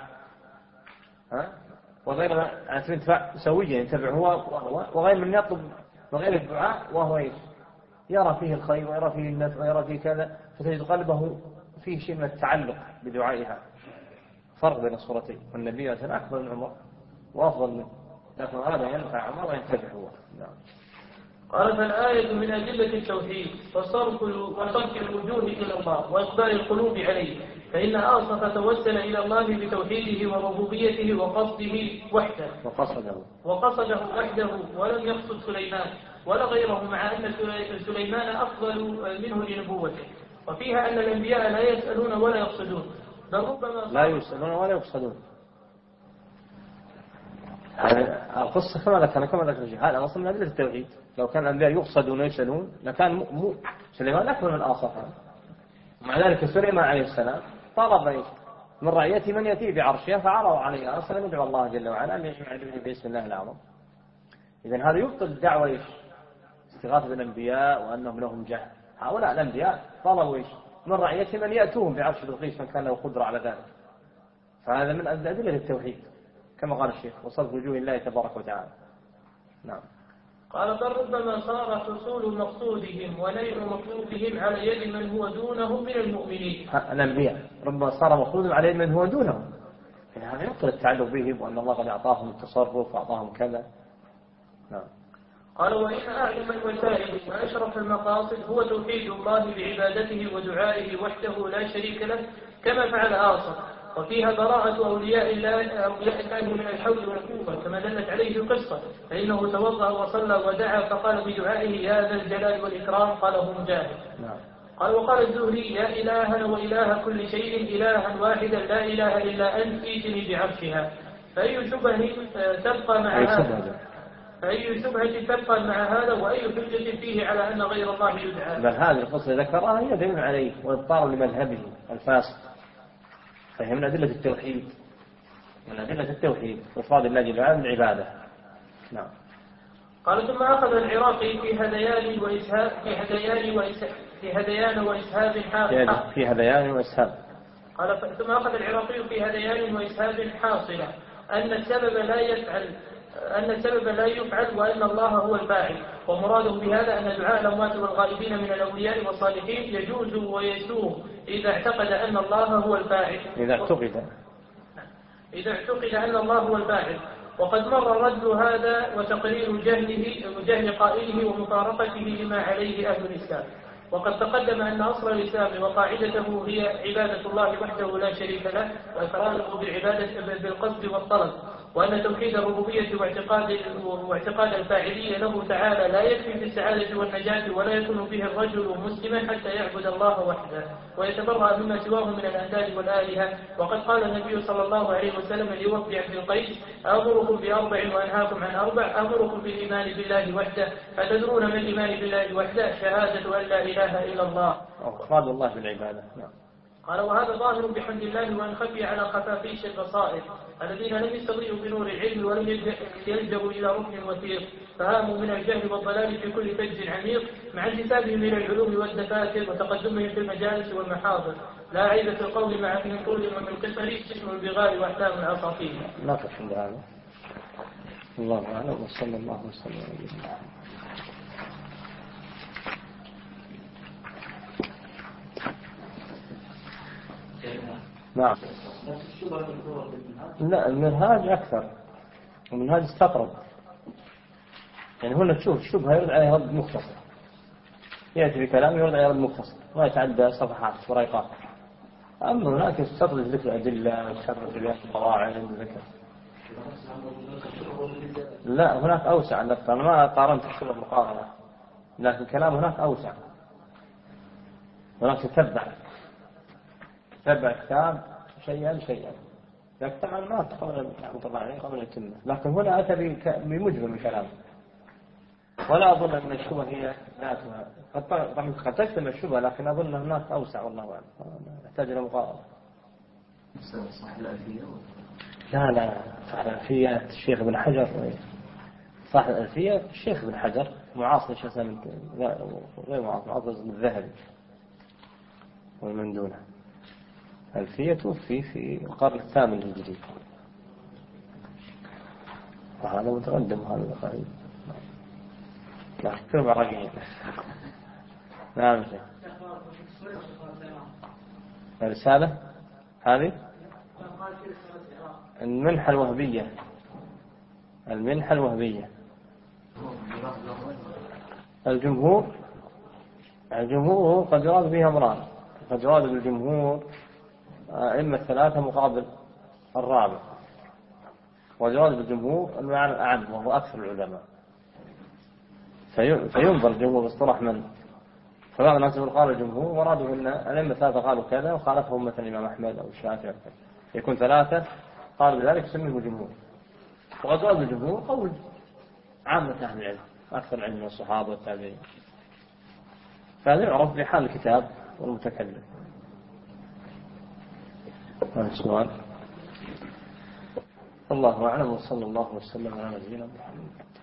وغير على سبيل الانتفاع سويا ينتفع هو، وغير من يطلب من غير الدعاء وهو يرى فيه الخير ويرى فيه النفع ويرى فيه كذا، فتجد قلبه فيه شيء من التعلق بدعائها. فرق بين الصورتين، والنبي عليه الصلاة والسلام أكبر من عمر وأفضل منه، لكن هذا ينفع عمر وينتفع هو. نعم. قال فالآية من أدلة التوحيد وصرف الوجوه إلى الله وإقبال القلوب عليه، فإن آصف توسل إلى الله بتوحيده وربوبيته وقصده وحده وقصده وحده ولم يقصد سليمان ولا غيره، مع أن سليمان أفضل منه لنبوته. وفيها أن الأنبياء لا يسألون ولا يقصدون، بل ربما لا يسألون ولا يقصدون. القصة كما ذكر الشيخ، هذا أصلا من أدلة التوحيد. لو كان الأنبياء يقصدون ويسألون لكان سليمان أكبر من الآصفة. مع ذلك سليمان عليه السلام طلب من رعيته من يأتي بعرشها فعرضوا عليه أصلا يدعو الله جل وعلا أن يجعله باسم الله الأعظم. إذن هذا يبطل الدعوة استغاثة الأنبياء وأنهم لهم جهل. هؤلاء الأنبياء طلبوا من رعيته من يأتوهم بعرش بلقيس من كان له قدرة على ذلك. فهذا من أدلة التوحيد كما قال الشيخ وصرف وجوه الله تبارك وتعالى. نعم. قال بل ربما صار حصول مقصودهم ونيل مطلوبهم على يد من هو دونهم من المؤمنين. الأنبياء ربما صار مقصودهم على يد من هو دونهم، يعني هذا يبطل التعلق بهم وأن الله قد أعطاهم التصرف وأعطاهم كذا. نعم. قال وإن أعلم الوسائل وأشرف المقاصد هو توحيد الله بعبادته ودعائه وحده لا شريك له كما فعل آصر، وفيها براءة أولياء الله من الحول والقوة كما دلت عليه القصة، فإنه توضأ وصلى ودعا فقال بدعائه يا ذا الجلال والإكرام، قاله مجاهد. قال وقال الزهري يا إلهنا وإله كل شيء إلها واحدا لا إله إلا أنت ائتني بعرشها. فأي شبهة تبقى مع هذا؟ فأي شبهة تبقى مع هذا وأي حجة فيه على أن غير الله يدعى؟ بل هذه القصة ذكرها هي دليل عليه وإبطال لمذهبه الفاسد، فهي من أدلة التوحيد، من أدلة التوحيد وإفراد الله جل وعلا بالعبادة. نعم. قال ثم أخذ العراقي في هذيان وإسهاب في هذيان وإسهاب. قال ثم أخذ العراقي في هذيان وإسهاب حاصلة أن السبب لا يفعل وأن الله هو الفاعل، ومراده بهذا أن دعاء الأموات والغائبين من الأولياء والصالحين يجوز ويسوغ إذا اعتقد أن الله هو الفاعل. إذا اعتقد أن الله هو الفاعل. وقد مر رد هذا وتقرير جهل قائله ومفارقته لما عليه أهل الإسلام. وقد تقدم أن أصل الإسلام وقاعدته هي عبادة الله وحده لا شريك له وإفراده بالعبادة بالقصد والطلب، وأن توحيد الربوبية واعتقاد الفاعلية له تعالى لا يكفي في السعادة والنجاة، ولا يكون فيه الرجل مسلما حتى يعبد الله وحده ويتبرأ مما سواه من الأنداد والآلهة. وقد قال النبي صلى الله عليه وسلم لوفد عبد القيس أمركم بأربع وأنهاكم عن أربع، أمركم بالإيمان بالله وحده، أتدرون ما الإيمان بالله وحده؟ شهادة أن لا إله إلا الله وإفراد الله بالعبادة. نعم. قال وهذا ظاهر بحمد الله وأن خفي على خفافيش البصائر الذين لم يستضيئوا بنور العلم ولم يلجأوا إلى ركن وثيق، فهاموا من الجهل والضلال في كل فج عميق مع انتسابهم إلى العلوم والدفاتر وتقدمهم في المجالس والمحاضر، لا عيب في القول مع من طول ومن قصر اسم البغال وأحلام العصافير. نقف عند هذا. الله أعلم وصلى الله وسلم على نبينا. نعم. لا المنهاج أكثر، المنهاج استقرب، يعني هنا تشوف الشبهة يرد عليها رد مختصر، يأتي بكلام يرد عليها رد مختصر ما يتعدى صفحات ورقات. أما هناك يستطرد ذكر الأدلة ويستطرد ذكر القواعد ذكر لا هناك أوسع النقطة، أنا ما قارنت الشبه مقارنة، لكن الكلام هناك أوسع. هناك تتبع كتاب شيئا لكن طبعا ما قبل رحمة الله عليه قبل التمة، لكن هنا أتى بمجمل من كلامه. ولا أظن أن الشبه هي ذاتها، قد تجتمع الشبه، لكن أظن هناك أوسع والله أعلم، يحتاج إلى مقارنة. لا صاحب الألفية الشيخ ابن حجر، صاحب الألفية الشيخ ابن حجر معاصر الشيخ غير معاصر الذهبي ومن دونه. ألفية توفي في القرن الثامن الهجري، وهذا متقدم هذا قريب. لا كتب عربية. نعم شيخ. الرسالة هذه المنحة الوهبية. الجمهور قد يراد بها أمران، قد يراد بالجمهور إما الثلاثة مقابل الرابع، ويراد بالجمهور المعنى الأعم وهو أكثر العلماء. فينظر الجمهور باصطلاح من، فبعض الناس قال الجمهور ورادوا أن الأئمة الثلاثة قالوا كذا وخالفهم مثلا الإمام أحمد أو الشافعي، يكون ثلاثة قالوا بذلك يسميه الجمهور. وقد يراد بالجمهور قول عامة أهل العلم، أكثر العلم من الصحابة والتابعين، فهذا يعرف بحال الكتاب والمتكلم. السؤال الله أعلم، وصلى الله وسلم على نبينا محمد.